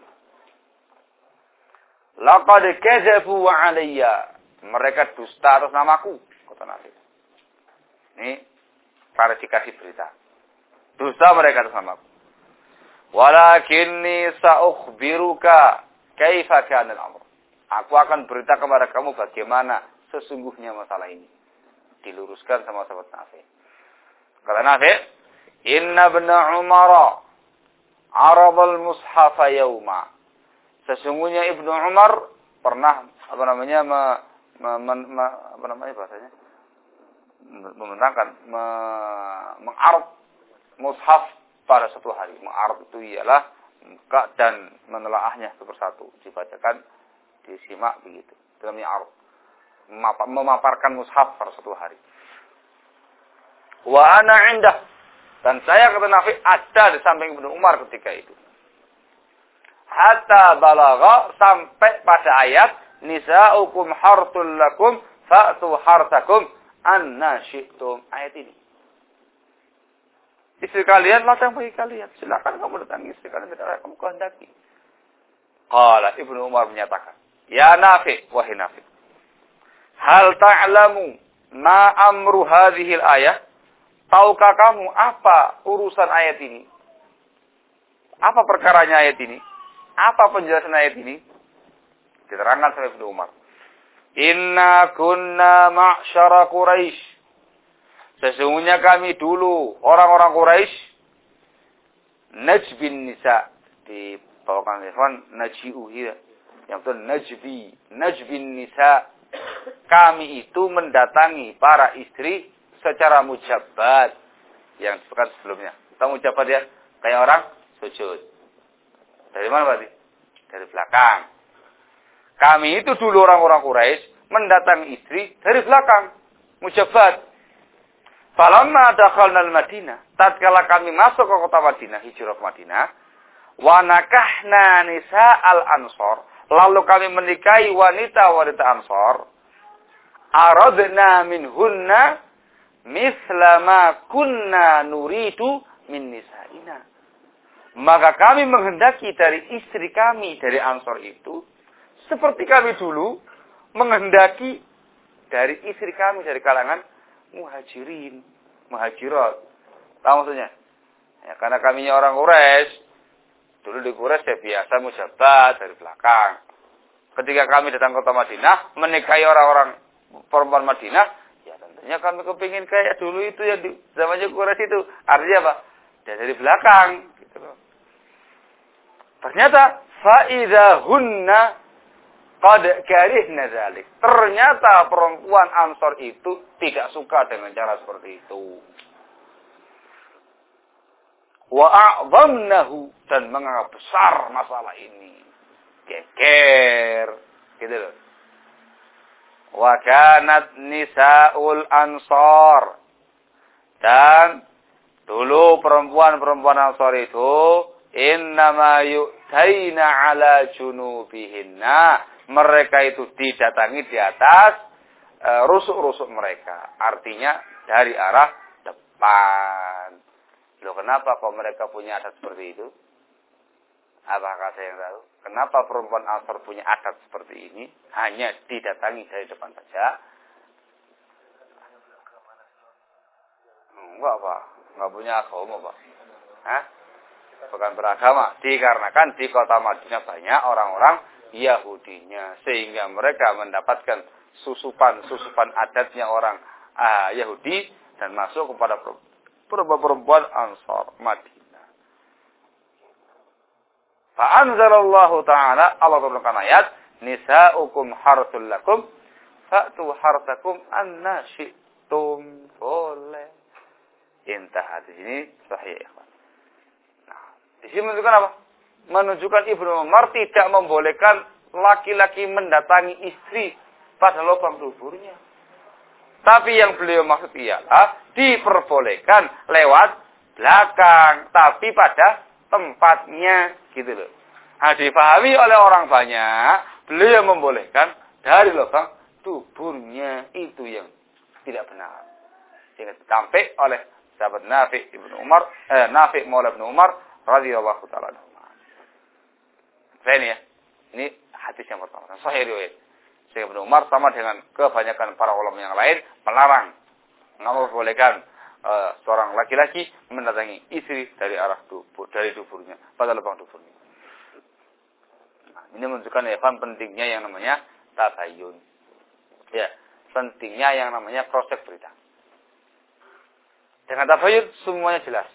Laqad kadzabu 'alayya. Mereka dusta atas namaku, kata Nafi'. Ini para dikasih berita. Dusta mereka atas namaku. Walakinni sa'ukhbiruka kaifa kana al-amr. Aku akan berita kepada kamu bagaimana sesungguhnya masalah ini. Diluruskan sama sahabat Nafi'. Kata Nafi', inna ibn Umar arad al-mushafa yawma. Sesungguhnya Ibnu Umar pernah bahasanya? Membentangkan, mengarad mushaf pada satu hari. Mengarad itu ialah buka dan menelaahnya satu persatu, dibacakan, disimak begitu. Itu namanya arad. Memaparkan mushaf pada satu hari. Wa ana indah, dan saya kata Nafi' ada di samping Ibnu Umar ketika itu. Hatta balagha, sampai pada ayat nisa'ukum harthul lakum fa'tu harthakum anna syi'tum. Ayat ini. Istri kalian ladang bagi kalian. Silakan kamu datangi istri kalian ketika kamu kehendaki. Qala Ibnu Umar menyatakan, ya Nafi', wahai Nafi', hal ta'lamu ma amru hadhil ayah? Tahukah kamu apa urusan ayat ini? Apa perkaranya ayat ini? Apa penjelasan ayat ini? Diterangkan oleh Ibnu Umar. Inna kunna ma'syara Quraisy. Sesungguhnya kami dulu orang-orang Quraisy najbin nisa, dibawakan ikhwan naj'iu ya. Yang betul najbin nisa. Kami itu mendatangi para istri secara mujabat yang disebutkan sebelumnya. Tahu mujabat ya? Kayak orang sujud. Dari mana berarti? Dari belakang. Kami itu dulu orang-orang Quraisy mendatangi istri dari belakang. Mujabat. Falamma dakhalna al-Madinah, tatkala kami masuk ke kota Madinah, hijrah ke Madinah, wa nakahna nisa al-ansor, lalu kami menikahi wanita-wanita Ansor, aradna minhunna misla ma kunna nuridu min nisaina. Maka kami menghendaki dari istri kami dari Ansor itu seperti kami dulu menghendaki dari istri kami dari kalangan muhajirin, muhajirat. Tahu maksudnya? Ya, karena kaminya orang Quraisy, dulu di Quraisy ya biasa mujabat dari belakang. Ketika kami datang ke kota Madinah, menikahi orang-orang perempuan Madinah, ya tentunya kami kepingin kayak dulu itu yang di zamannya Quraisy itu. Artinya apa? Dari belakang. Gitu loh. Ternyata, fa'idahunna qad karihna dzalik. Ternyata perempuan Ansor itu tidak suka dengan cara seperti itu. Wa a'dhamnahu, dan menganggap besar masalah ini. Geger, gitu loh. Wa kanat nisa'ul Ansor, dan dulu perempuan-perempuan Ansor itu innama yu'taina ala junubihinna, mereka itu didatangi di atas rusuk-rusuk mereka, artinya dari arah depan. Loh, kenapa kok mereka punya adat seperti itu? Apakah saya yang tahu? Kenapa perempuan Ansor punya adat seperti ini? Hanya didatangi dari depan saja. Enggak, Pak. Enggak punya agama, Pak. Hah? Bukan beragama. Dikarenakan di kota Madinah banyak orang-orang Yahudinya. Sehingga mereka mendapatkan susupan adatnya orang Yahudi. Dan masuk kepada perempuan Ansor Madinah. Fa'anzalallahu ta'ala, Allah turunkan ayat, nisa'ukum harsul lakum, fa'tu harsakum anna syi'tum. Boleh. Intah di sini sahih. Nah, di sini menunjukkan apa? Menunjukkan Ibnu Umar tidak membolehkan laki-laki mendatangi istri pada lubang duburnya. Tapi yang beliau maksud ialah diperbolehkan lewat belakang, tapi pada tempatnya, gitu loh. Nah, dipahami oleh orang banyak, beliau membolehkan dari lubang duburnya, itu yang tidak benar. Sehingga sampai oleh sahabat Nafi ibnu Umar, Nafi maula ibnu Umar radhiyallahu taala anhu. Ini ya, ini hadis yang pertama. Sahih riwayat. Sehingga Ibnu Umar sama dengan kebanyakan para ulama yang lain melarang, nggak membolehkan seorang laki-laki mendatangi istri dari arah dubur, dari duburnya, pada lubang duburnya. Nah, ini menunjukkan ya pentingnya yang namanya tabayyun. Ya, pentingnya yang namanya proses berita. Dengan tabayyun semuanya jelas.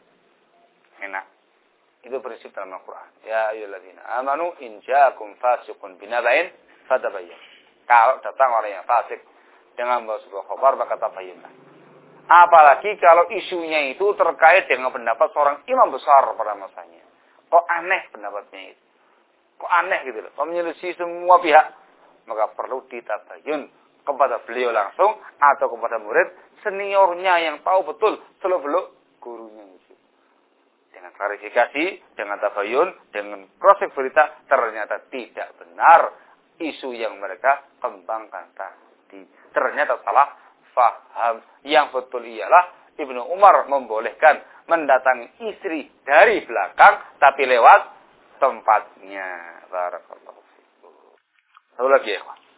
Enak. Itu prinsip dalam Al-Quran. Ya ayyuhalladzina amanu in ja'akum fasiqun binaba'in fatabayyan. Kalau datang orang yang fasik dengan membawa sebuah khabar, maka tabayyunlah. Apalagi kalau isunya itu terkait dengan pendapat seorang imam besar pada masanya. Kok aneh pendapatnya itu? Kok aneh gitu loh. Kok menyelisih semua pihak? Maka perlu ditabayyun kepada beliau langsung atau kepada murid seniornya yang tahu betul seluk-beluk gurunya itu. Dengan klarifikasi, dengan tabayyun, dengan proses berita, ternyata tidak benar isu yang mereka kembangkan tadi. Ternyata salah faham. Yang betul ialah Ibnu Umar membolehkan mendatangi istri dari belakang, tapi lewat tempatnya. Barakallahu fikum. Satu lagi ya, Pak.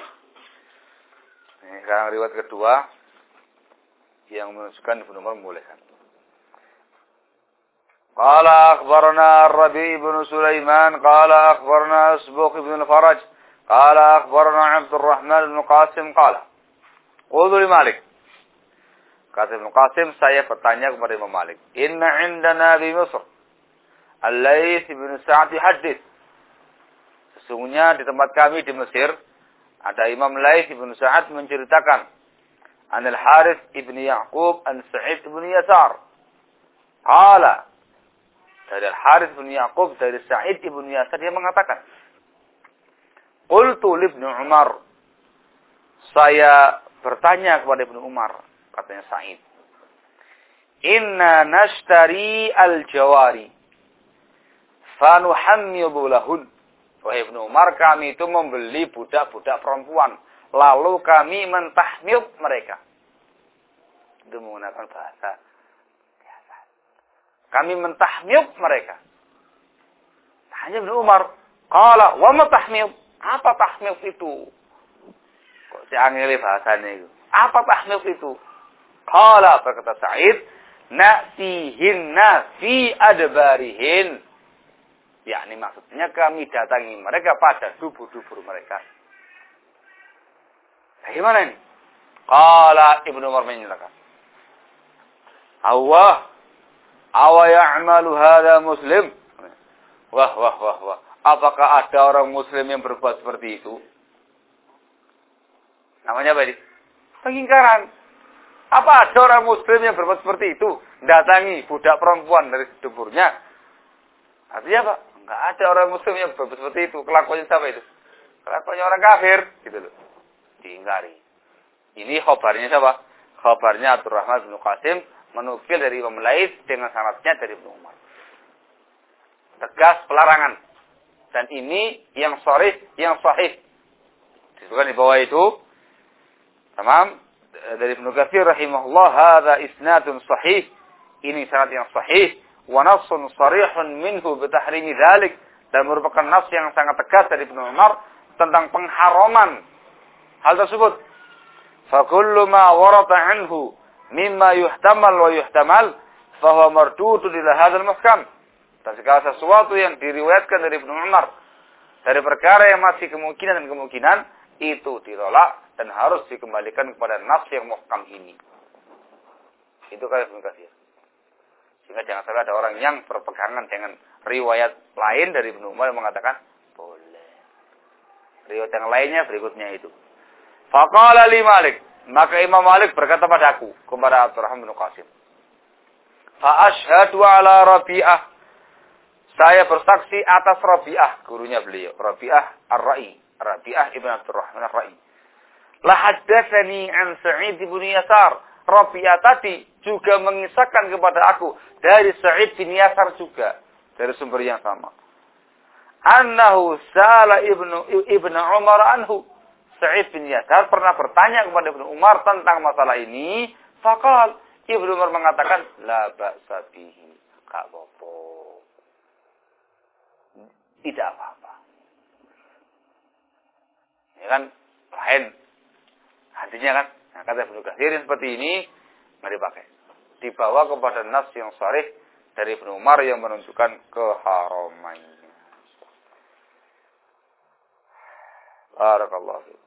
Ini sekarang riwayat kedua yang menunjukkan Ibnu Umar membolehkan. قال أخبرنا الربيع بن سليمان قال أخبرنا أسبق بن الفرج قال أخبرنا عبد الرحمن بن قاسم قال قلت لمالك kata Ibnu Qasim, saya bertanya kepada Imam Malik, inna indana bi Misr Al-Laits bin Sa'd hadits, sesungguhnya di tempat kami di Mesir ada Imam Laits bin Sa'd menceritakan an Al-Harits ibn Ya'qub an Sa'id bin Yasar qala, dari Al-Harits bin Ya'qub, dari Sa'id ibn Yasar, dia mengatakan, qultu li Ibnu Umar, saya bertanya kepada Ibnu Umar, katanya Sa'id, inna nashtari al-jawari fanuhammidu lahun. Wahai Ibnu Umar, kami itu membeli budak-budak perempuan, lalu kami mentahmid mereka. Itu menggunakan bahasa. Kami mentahmid mereka. Tanya Ibnu Umar, qala wa ma tahmid? Apa tahmid itu? Kok diangeli bahasanya itu? Apa tahmid itu? Qala, berkata Sa'id, na'tihinna fi adbarihin. Yakni maksudnya kami datangi mereka pada dubur-dubur mereka. Bagaimana ini? Qala Ibnu Umar menyatakan, Awa ya'malu hadha muslim? Wah. Apakah ada orang muslim yang berbuat seperti itu? Namanya apa ini? Pengingkaran. Apa ada orang muslim yang berbuat seperti itu? Datangi budak perempuan dari duburnya. Artinya apa? Enggak ada orang muslim yang berbuat seperti itu. Kelakuannya siapa itu? Kelakuannya orang kafir. Gitu loh. Diingkari. Ini khabarnya siapa? Khabarnya Abdurrahman bin Qasim menukil dari Imam Lais dengan sanadnya dari Ibnu Umar. Tegas pelarangan. Dan ini yang sharih, yang sahih. Disebutkan di bawah itu. Tamam. Dari Ibnu Katsir rahimahullah, hadza isnadun sahih. Ini sanad yang sahih. Wa nassun sharihun minhu bitahrimi dzalik. Dan merupakan nas yang sangat tegas dari Ibnu Umar tentang pengharaman hal tersebut. Fa kullu ma warada anhu mimma yuhtamal wa yuhtamal fa huwa mardudun ila hadzal mahkam. Dan segala sesuatu yang diriwayatkan dari Ibnu Umar dari perkara yang masih kemungkinan dan kemungkinan itu ditolak dan harus dikembalikan kepada nas yang muhkam ini. Itu kata Ibnu Katsir. Sehingga jangan sampai ada orang yang berpegangan dengan riwayat lain dari Ibnu Umar yang mengatakan boleh. Riwayat yang lainnya berikutnya itu. Faqala li Malik, maka Imam Malik berkata padaku, kepada Abdurrahman bin Qasim, fa asyhadu ala Rabi'ah, saya bersaksi atas Rabi'ah, gurunya beliau, Rabi'ah Ar-Ra'i, Rabi'ah ibn Abdurrahman Ar-Ra'i. La haddatsani an Sa'id bin Yasar, Rabi'ah tadi juga mengisahkan kepada aku dari Sa'id bin Yasar juga, dari sumber yang sama. Annahu sa'ala ibnu Umar anhu. Sa'id bin Yasar pernah bertanya kepada Ibnu Umar tentang masalah ini. Faqal, Ibnu Umar mengatakan, la ba'sa bihi, enggak apa-apa. Tidak apa-apa. Ya kan, lain. Artinya kan, nah, kata Ibnu Katsir seperti ini, mari pakai. Dibawa kepada nas yang sharih dari Ibnu Umar yang menunjukkan keharamannya. Barakallahu fiik.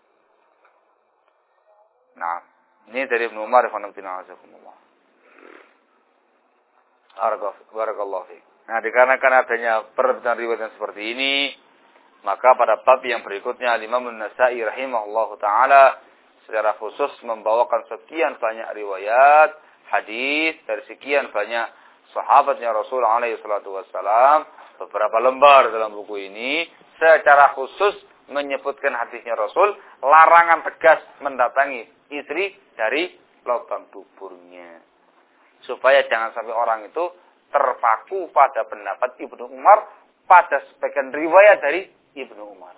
Nah, ini dari Ibnu Umar Barakallahu fiik. Nah, dikarenakan adanya perbedaan riwayat seperti ini, maka pada bab yang berikutnya Imam An-Nasa'i rahimahullahu taala secara khusus membawakan sekian banyak riwayat hadis dari sekian banyak sahabatnya Rasul alaihi salatu wassalam, beberapa lembar dalam buku ini secara khusus menyebutkan hadisnya Rasul, larangan tegas mendatangi istri dari lubang duburnya. Supaya jangan sampai orang itu terpaku pada pendapat Ibnu Umar pada sebagian riwayat dari Ibnu Umar.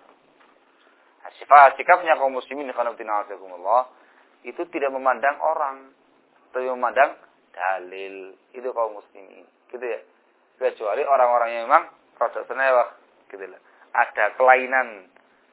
Sikapnya kaum muslimin itu tidak memandang orang, tapi memandang dalil. Itu kaum muslimin, gitu ya. Kecuali orang-orang yang memang rada senewah, gitu lah. Ada kelainan,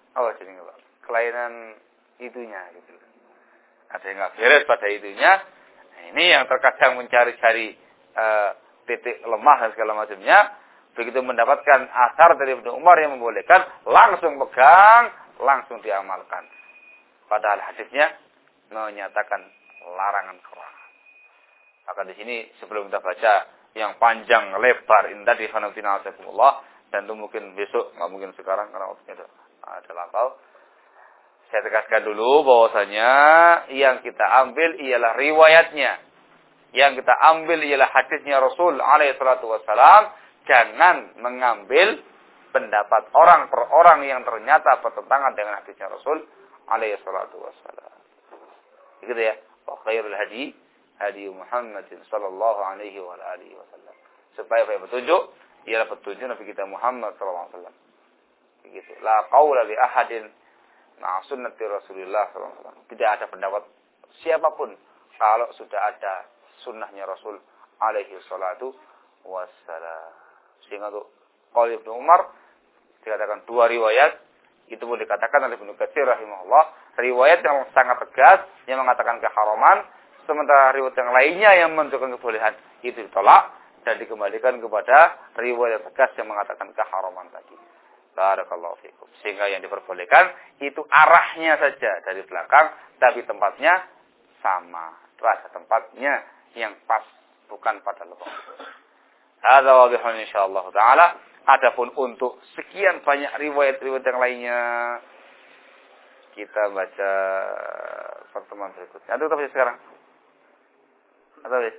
kelainan itunya, gitu. Ada yang nggak beres pada itunya. Nah, ini yang terkadang mencari-cari titik lemah dan segala macamnya. Begitu mendapatkan asar dari Ibnu Umar yang membolehkan, langsung pegang, langsung diamalkan. Padahal hadisnya menyatakan larangan keras. Maka di sini sebelum kita baca yang panjang lebar ini tadi dan itu mungkin besok, nggak mungkin sekarang karena waktunya ada lampau. Saya tegaskan dulu bahwasanya yang kita ambil ialah riwayatnya. Yang kita ambil ialah hadisnya Rasul alaihi salatu wassalam. Jangan mengambil pendapat orang per orang yang ternyata bertentangan dengan hadisnya Rasul alaihi salatu wassalam. Begitu ya. Wa khairul hadi Muhammadin sallallahu alaihi wa alihi wasallam. Supaya petunjuk ialah petunjuk Nabi kita Muhammad sallallahu alaihi wasallam. Begitu. La qaula li ahadin ma'a sunnati Rasulullah sallallahu alaihi wasallam. Tidak ada pendapat siapapun kalau sudah ada sunnahnya Rasul alaihi salatu wassalam. Sehingga untuk qaul Ibnu Umar dikatakan dua riwayat, itu pun dikatakan oleh Ibnu Katsir rahimahullah, riwayat yang sangat tegas yang mengatakan keharaman, sementara riwayat yang lainnya yang menunjukkan kebolehan itu ditolak dan dikembalikan kepada riwayat tegas yang mengatakan keharaman tadi. Barakallahu fikum. Sehingga yang diperbolehkan itu arahnya saja dari belakang, tapi tempatnya sama. Rasa tempatnya yang pas, bukan pada lubang. Hadza wadihun insyaallah taala. Adapun untuk sekian banyak riwayat-riwayat yang lainnya, kita baca pertemuan berikutnya. Atau kita baca sekarang? Atau ya?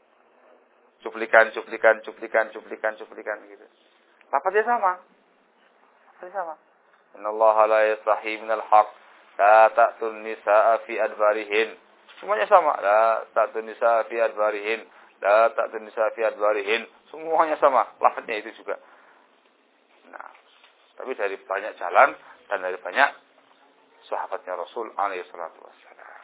Cuplikan gitu. Lafaznya sama. Sama. Innallaha la yastahi minal haq. La ta'tun nisaa fi adbarihin. Semuanya sama. La ta'tun nisaa fi adbarihin. La ta'tun nisaa fi adbarihin. Semuanya sama. Lafaznya itu juga. Nah, tapi dari banyak jalan dan dari banyak sahabatnya Rasul alaihi salatu wassalam.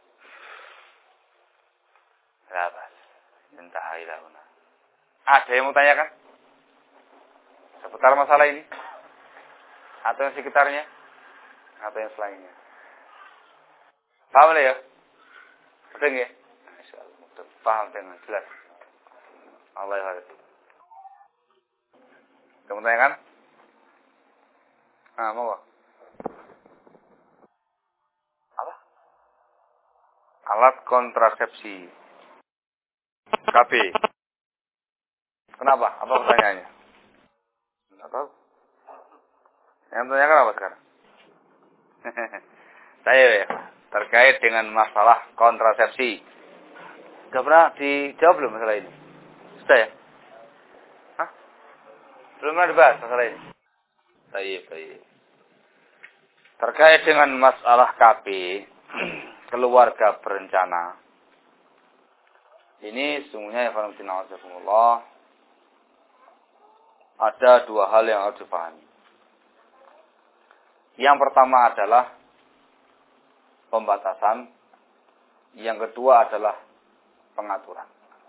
Labas. Intaha ila huna. Ada yang mau tanyakan? Seputar masalah ini? Atau yang sekitarnya? Atau yang selainnya? Paham ya? Betul ya? Insyaallah. Paham dengan jelas. Allah ya. Kamu tanyakan? Mau. Apa? Alat kontrasepsi. KB. Kenapa? Apa pertanyaannya? Enggak tahu. Yang tanyakan apa sekarang? Saya ya, terkait dengan masalah kontrasepsi. Sudah pernah dijawab belum masalah ini? Sudah ya? Hah? Belum pernah dibahas masalah ini? Baik. Terkait dengan masalah KB, keluarga berencana. Ini sungguhnya ya Allah, ada dua hal yang harus dipahami. Yang pertama adalah pembatasan, yang kedua adalah pengaturan.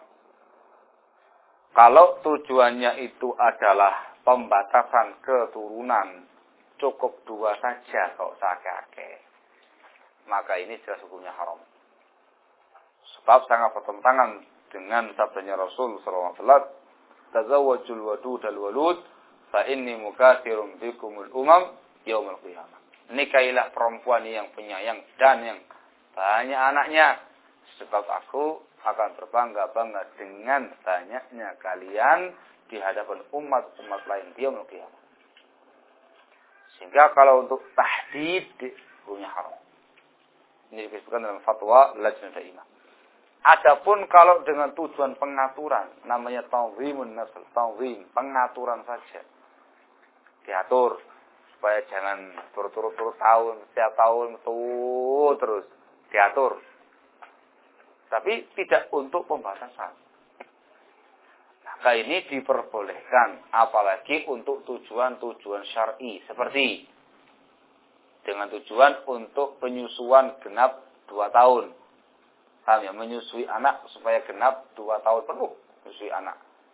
Kalau tujuannya itu adalah pembatasan keturunan, cukup dua saja kalau sakake, maka ini jelas hukumnya haram. Sebab sangat bertentangan dengan sabdanya Rasul sallallahu alaihi wasallam, "Tazawwajul wadud al-walud, fa inni mukatsirun bikumul umam yaumil qiyamah." Nikahilah perempuan yang penyayang dan yang banyak anaknya, sebab aku akan berbangga-bangga dengan banyaknya kalian di hadapan umat-umat lain di yaumil qiyamah. Sehingga kalau untuk tahdid hukumnya haram. Ini disebutkan dalam fatwa Lajnah Daimah. Adapun kalau dengan tujuan pengaturan, namanya tanzimun nasl, tanzim, pengaturan saja. Diatur supaya jangan berturut-turut tahun, setiap tahun terus diatur. Tapi tidak untuk pembatasan. Maka ini diperbolehkan, apalagi untuk tujuan-tujuan syar'i, seperti dengan tujuan untuk penyusuan genap 2 tahun. Paham ya? Menyusui anak supaya genap 2 tahun penuh menyusui anak.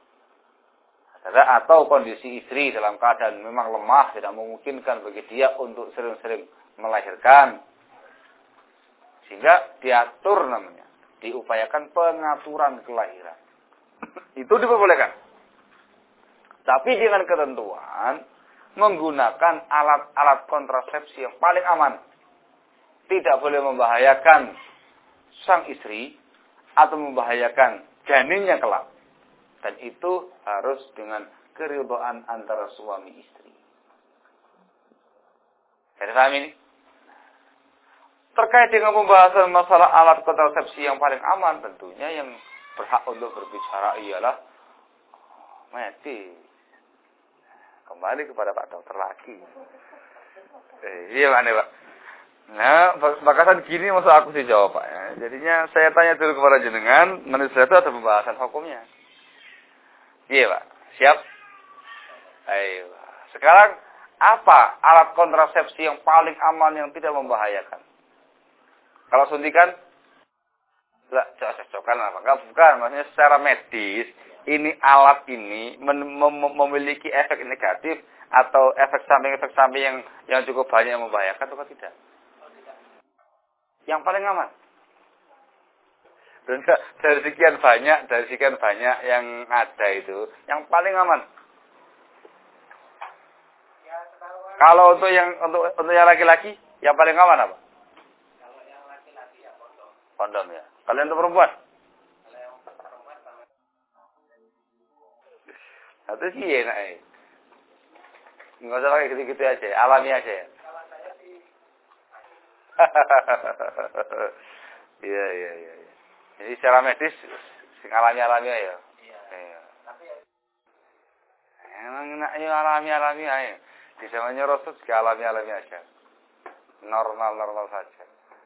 Atau kondisi istri dalam keadaan memang lemah, tidak memungkinkan bagi dia untuk sering-sering melahirkan. Sehingga diatur namanya. Diupayakan pengaturan kelahiran. Itu diperbolehkan. Tapi dengan ketentuan menggunakan alat-alat kontrasepsi yang paling aman. Tidak boleh membahayakan sang istri atau membahayakan janinnya kelak. Dan itu harus dengan keridhaan antara suami istri. Jadi paham ini? Terkait dengan pembahasan masalah alat kontrasepsi yang paling aman, tentunya yang berhak untuk berbicara ialah medis. Kembali kepada Pak Dokter lagi. Iya mana Pak? Nah, bakasan gini masa aku sih jawab Pak ya. Jadinya saya tanya dulu kepada jenengan, menurut saya itu ada pembahasan hukumnya. Iya Pak, siap? Ayo. Sekarang apa alat kontrasepsi yang paling aman yang tidak membahayakan? Kalau suntikan, enggak cocok-cocokan apa? Enggak, bukan. Maksudnya secara medis, ini alat ini memiliki efek negatif atau efek samping yang cukup banyak yang membahayakan atau tidak? Yang paling aman. Dan dari sekian banyak yang ada itu, yang paling aman. Kalau untuk yang laki-laki, yang paling aman apa? Kalau yang laki-laki ya kondom. Kondom ya. Kalau untuk perempuan? Kalau yang perempuan sama. Itu sih enak ya. Nggak usah pakai gitu-gitu aja, alami aja ya. Kalau saya sih. Iya. Jadi secara medis, sing alami ya. Iya. Tapi emang enak ya alami aja. Di zamannya Rasul juga alami aja. Normal saja.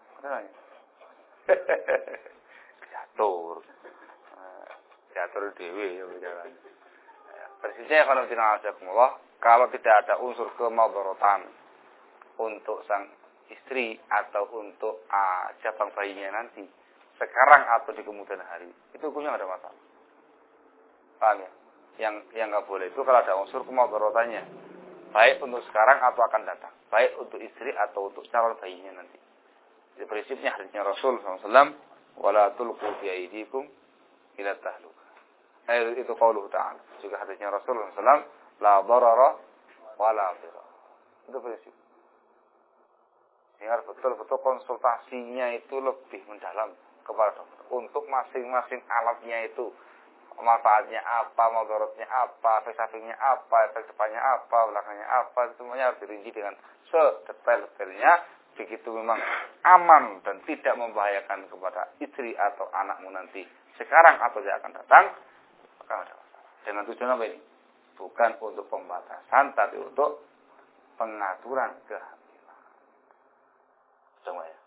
Diatur dewi ya bicaranya. Persisnya kalau tidak ada unsur kemadharatan untuk sang istri atau untuk cabang bayinya nanti, sekarang atau di kemudian hari, itu hukumnya nggak ada masalah. Paham ya? Yang nggak boleh itu kalau ada unsur kemadharatannya, baik untuk sekarang atau akan datang, baik untuk istri atau untuk calon bayinya nanti. Jadi prinsipnya hadisnya Rasul SAW, wala tulqu bi aydikum ila tahluka. Itu qauluhu ta'ala. Juga hadisnya Rasul SAW, la darara wala dirar. Itu prinsip. Sehingga betul-betul konsultasinya itu lebih mendalam kepada dokter. Untuk masing-masing alatnya itu, manfaatnya apa, mudaratnya apa, efek sampingnya apa, efek depannya apa, belakangnya apa, semuanya harus dirinci dengan sedetail-detailnya. Begitu memang aman dan tidak membahayakan kepada istri atau anakmu nanti sekarang atau yang akan datang, maka ada masalah. Dengan tujuan apa ini? Bukan untuk pembatasan, tapi untuk pengaturan kehamilan. Coba ya.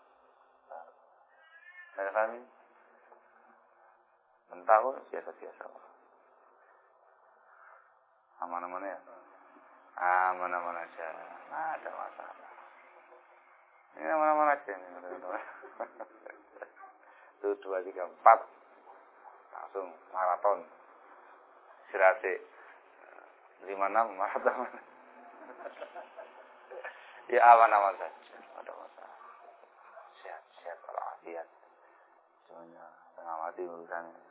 Ada kami? Mentahun biasa-biasa. Aman-aman ya? Aman-aman aja. Nggak ada masalah. Ini aman-aman aja. Itu 2, 3, 4. Langsung maraton. Istirahat 5, 6 maraton. Ya aman-aman saja. Ada masalah. Sehat-sehat walafiat. Semuanya tengah mati urusannya.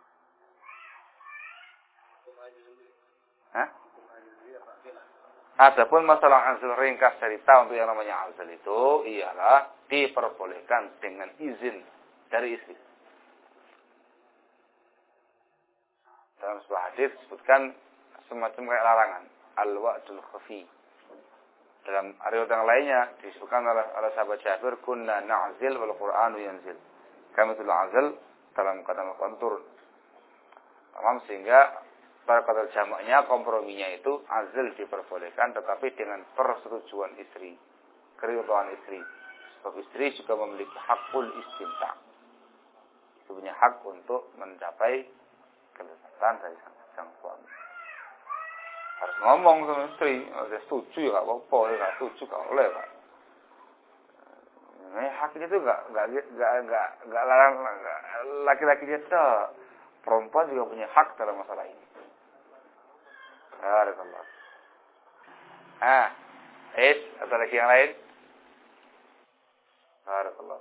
Hah? Adapun masalah azl ringkas cerita untuk yang namanya azl itu ialah diperbolehkan dengan izin dari istri. Dalam sebuah hadis disebutkan semacam kayak larangan al-wa'dul khafi. Dalam riwayat yang lainnya disebutkan oleh sahabat Jabir, kunna na'zil wal Qur'anu yanzil. Kami itu azl dalam keadaan Al-Qur'an turun. Sehingga pada kata jamaknya, komprominya itu azl diperbolehkan tetapi dengan persetujuan istri, keridhaan istri. Sebab istri juga memiliki hakul istimta. Itu punya hak untuk mencapai kelezatan dari sang suami. Harus ngomong sama istri, dia setuju ya nggak apa-apa, dia nggak setuju nggak boleh Pak. Hak itu nggak larang laki-laki dia, perempuan juga punya hak dalam masalah ini. Barakallah. Ada lagi yang lain? Barakallah.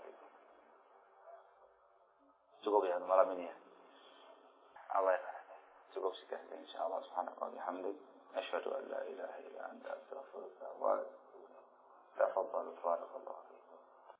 Cukup ya malam ini ya. Allah ya. Cukup sekian insyaallah subhanahu wa bihamdik. Asyhadu an la ilaha illa anta astaghfiruka wa atubu ilaik. Tafadhal barakallahu.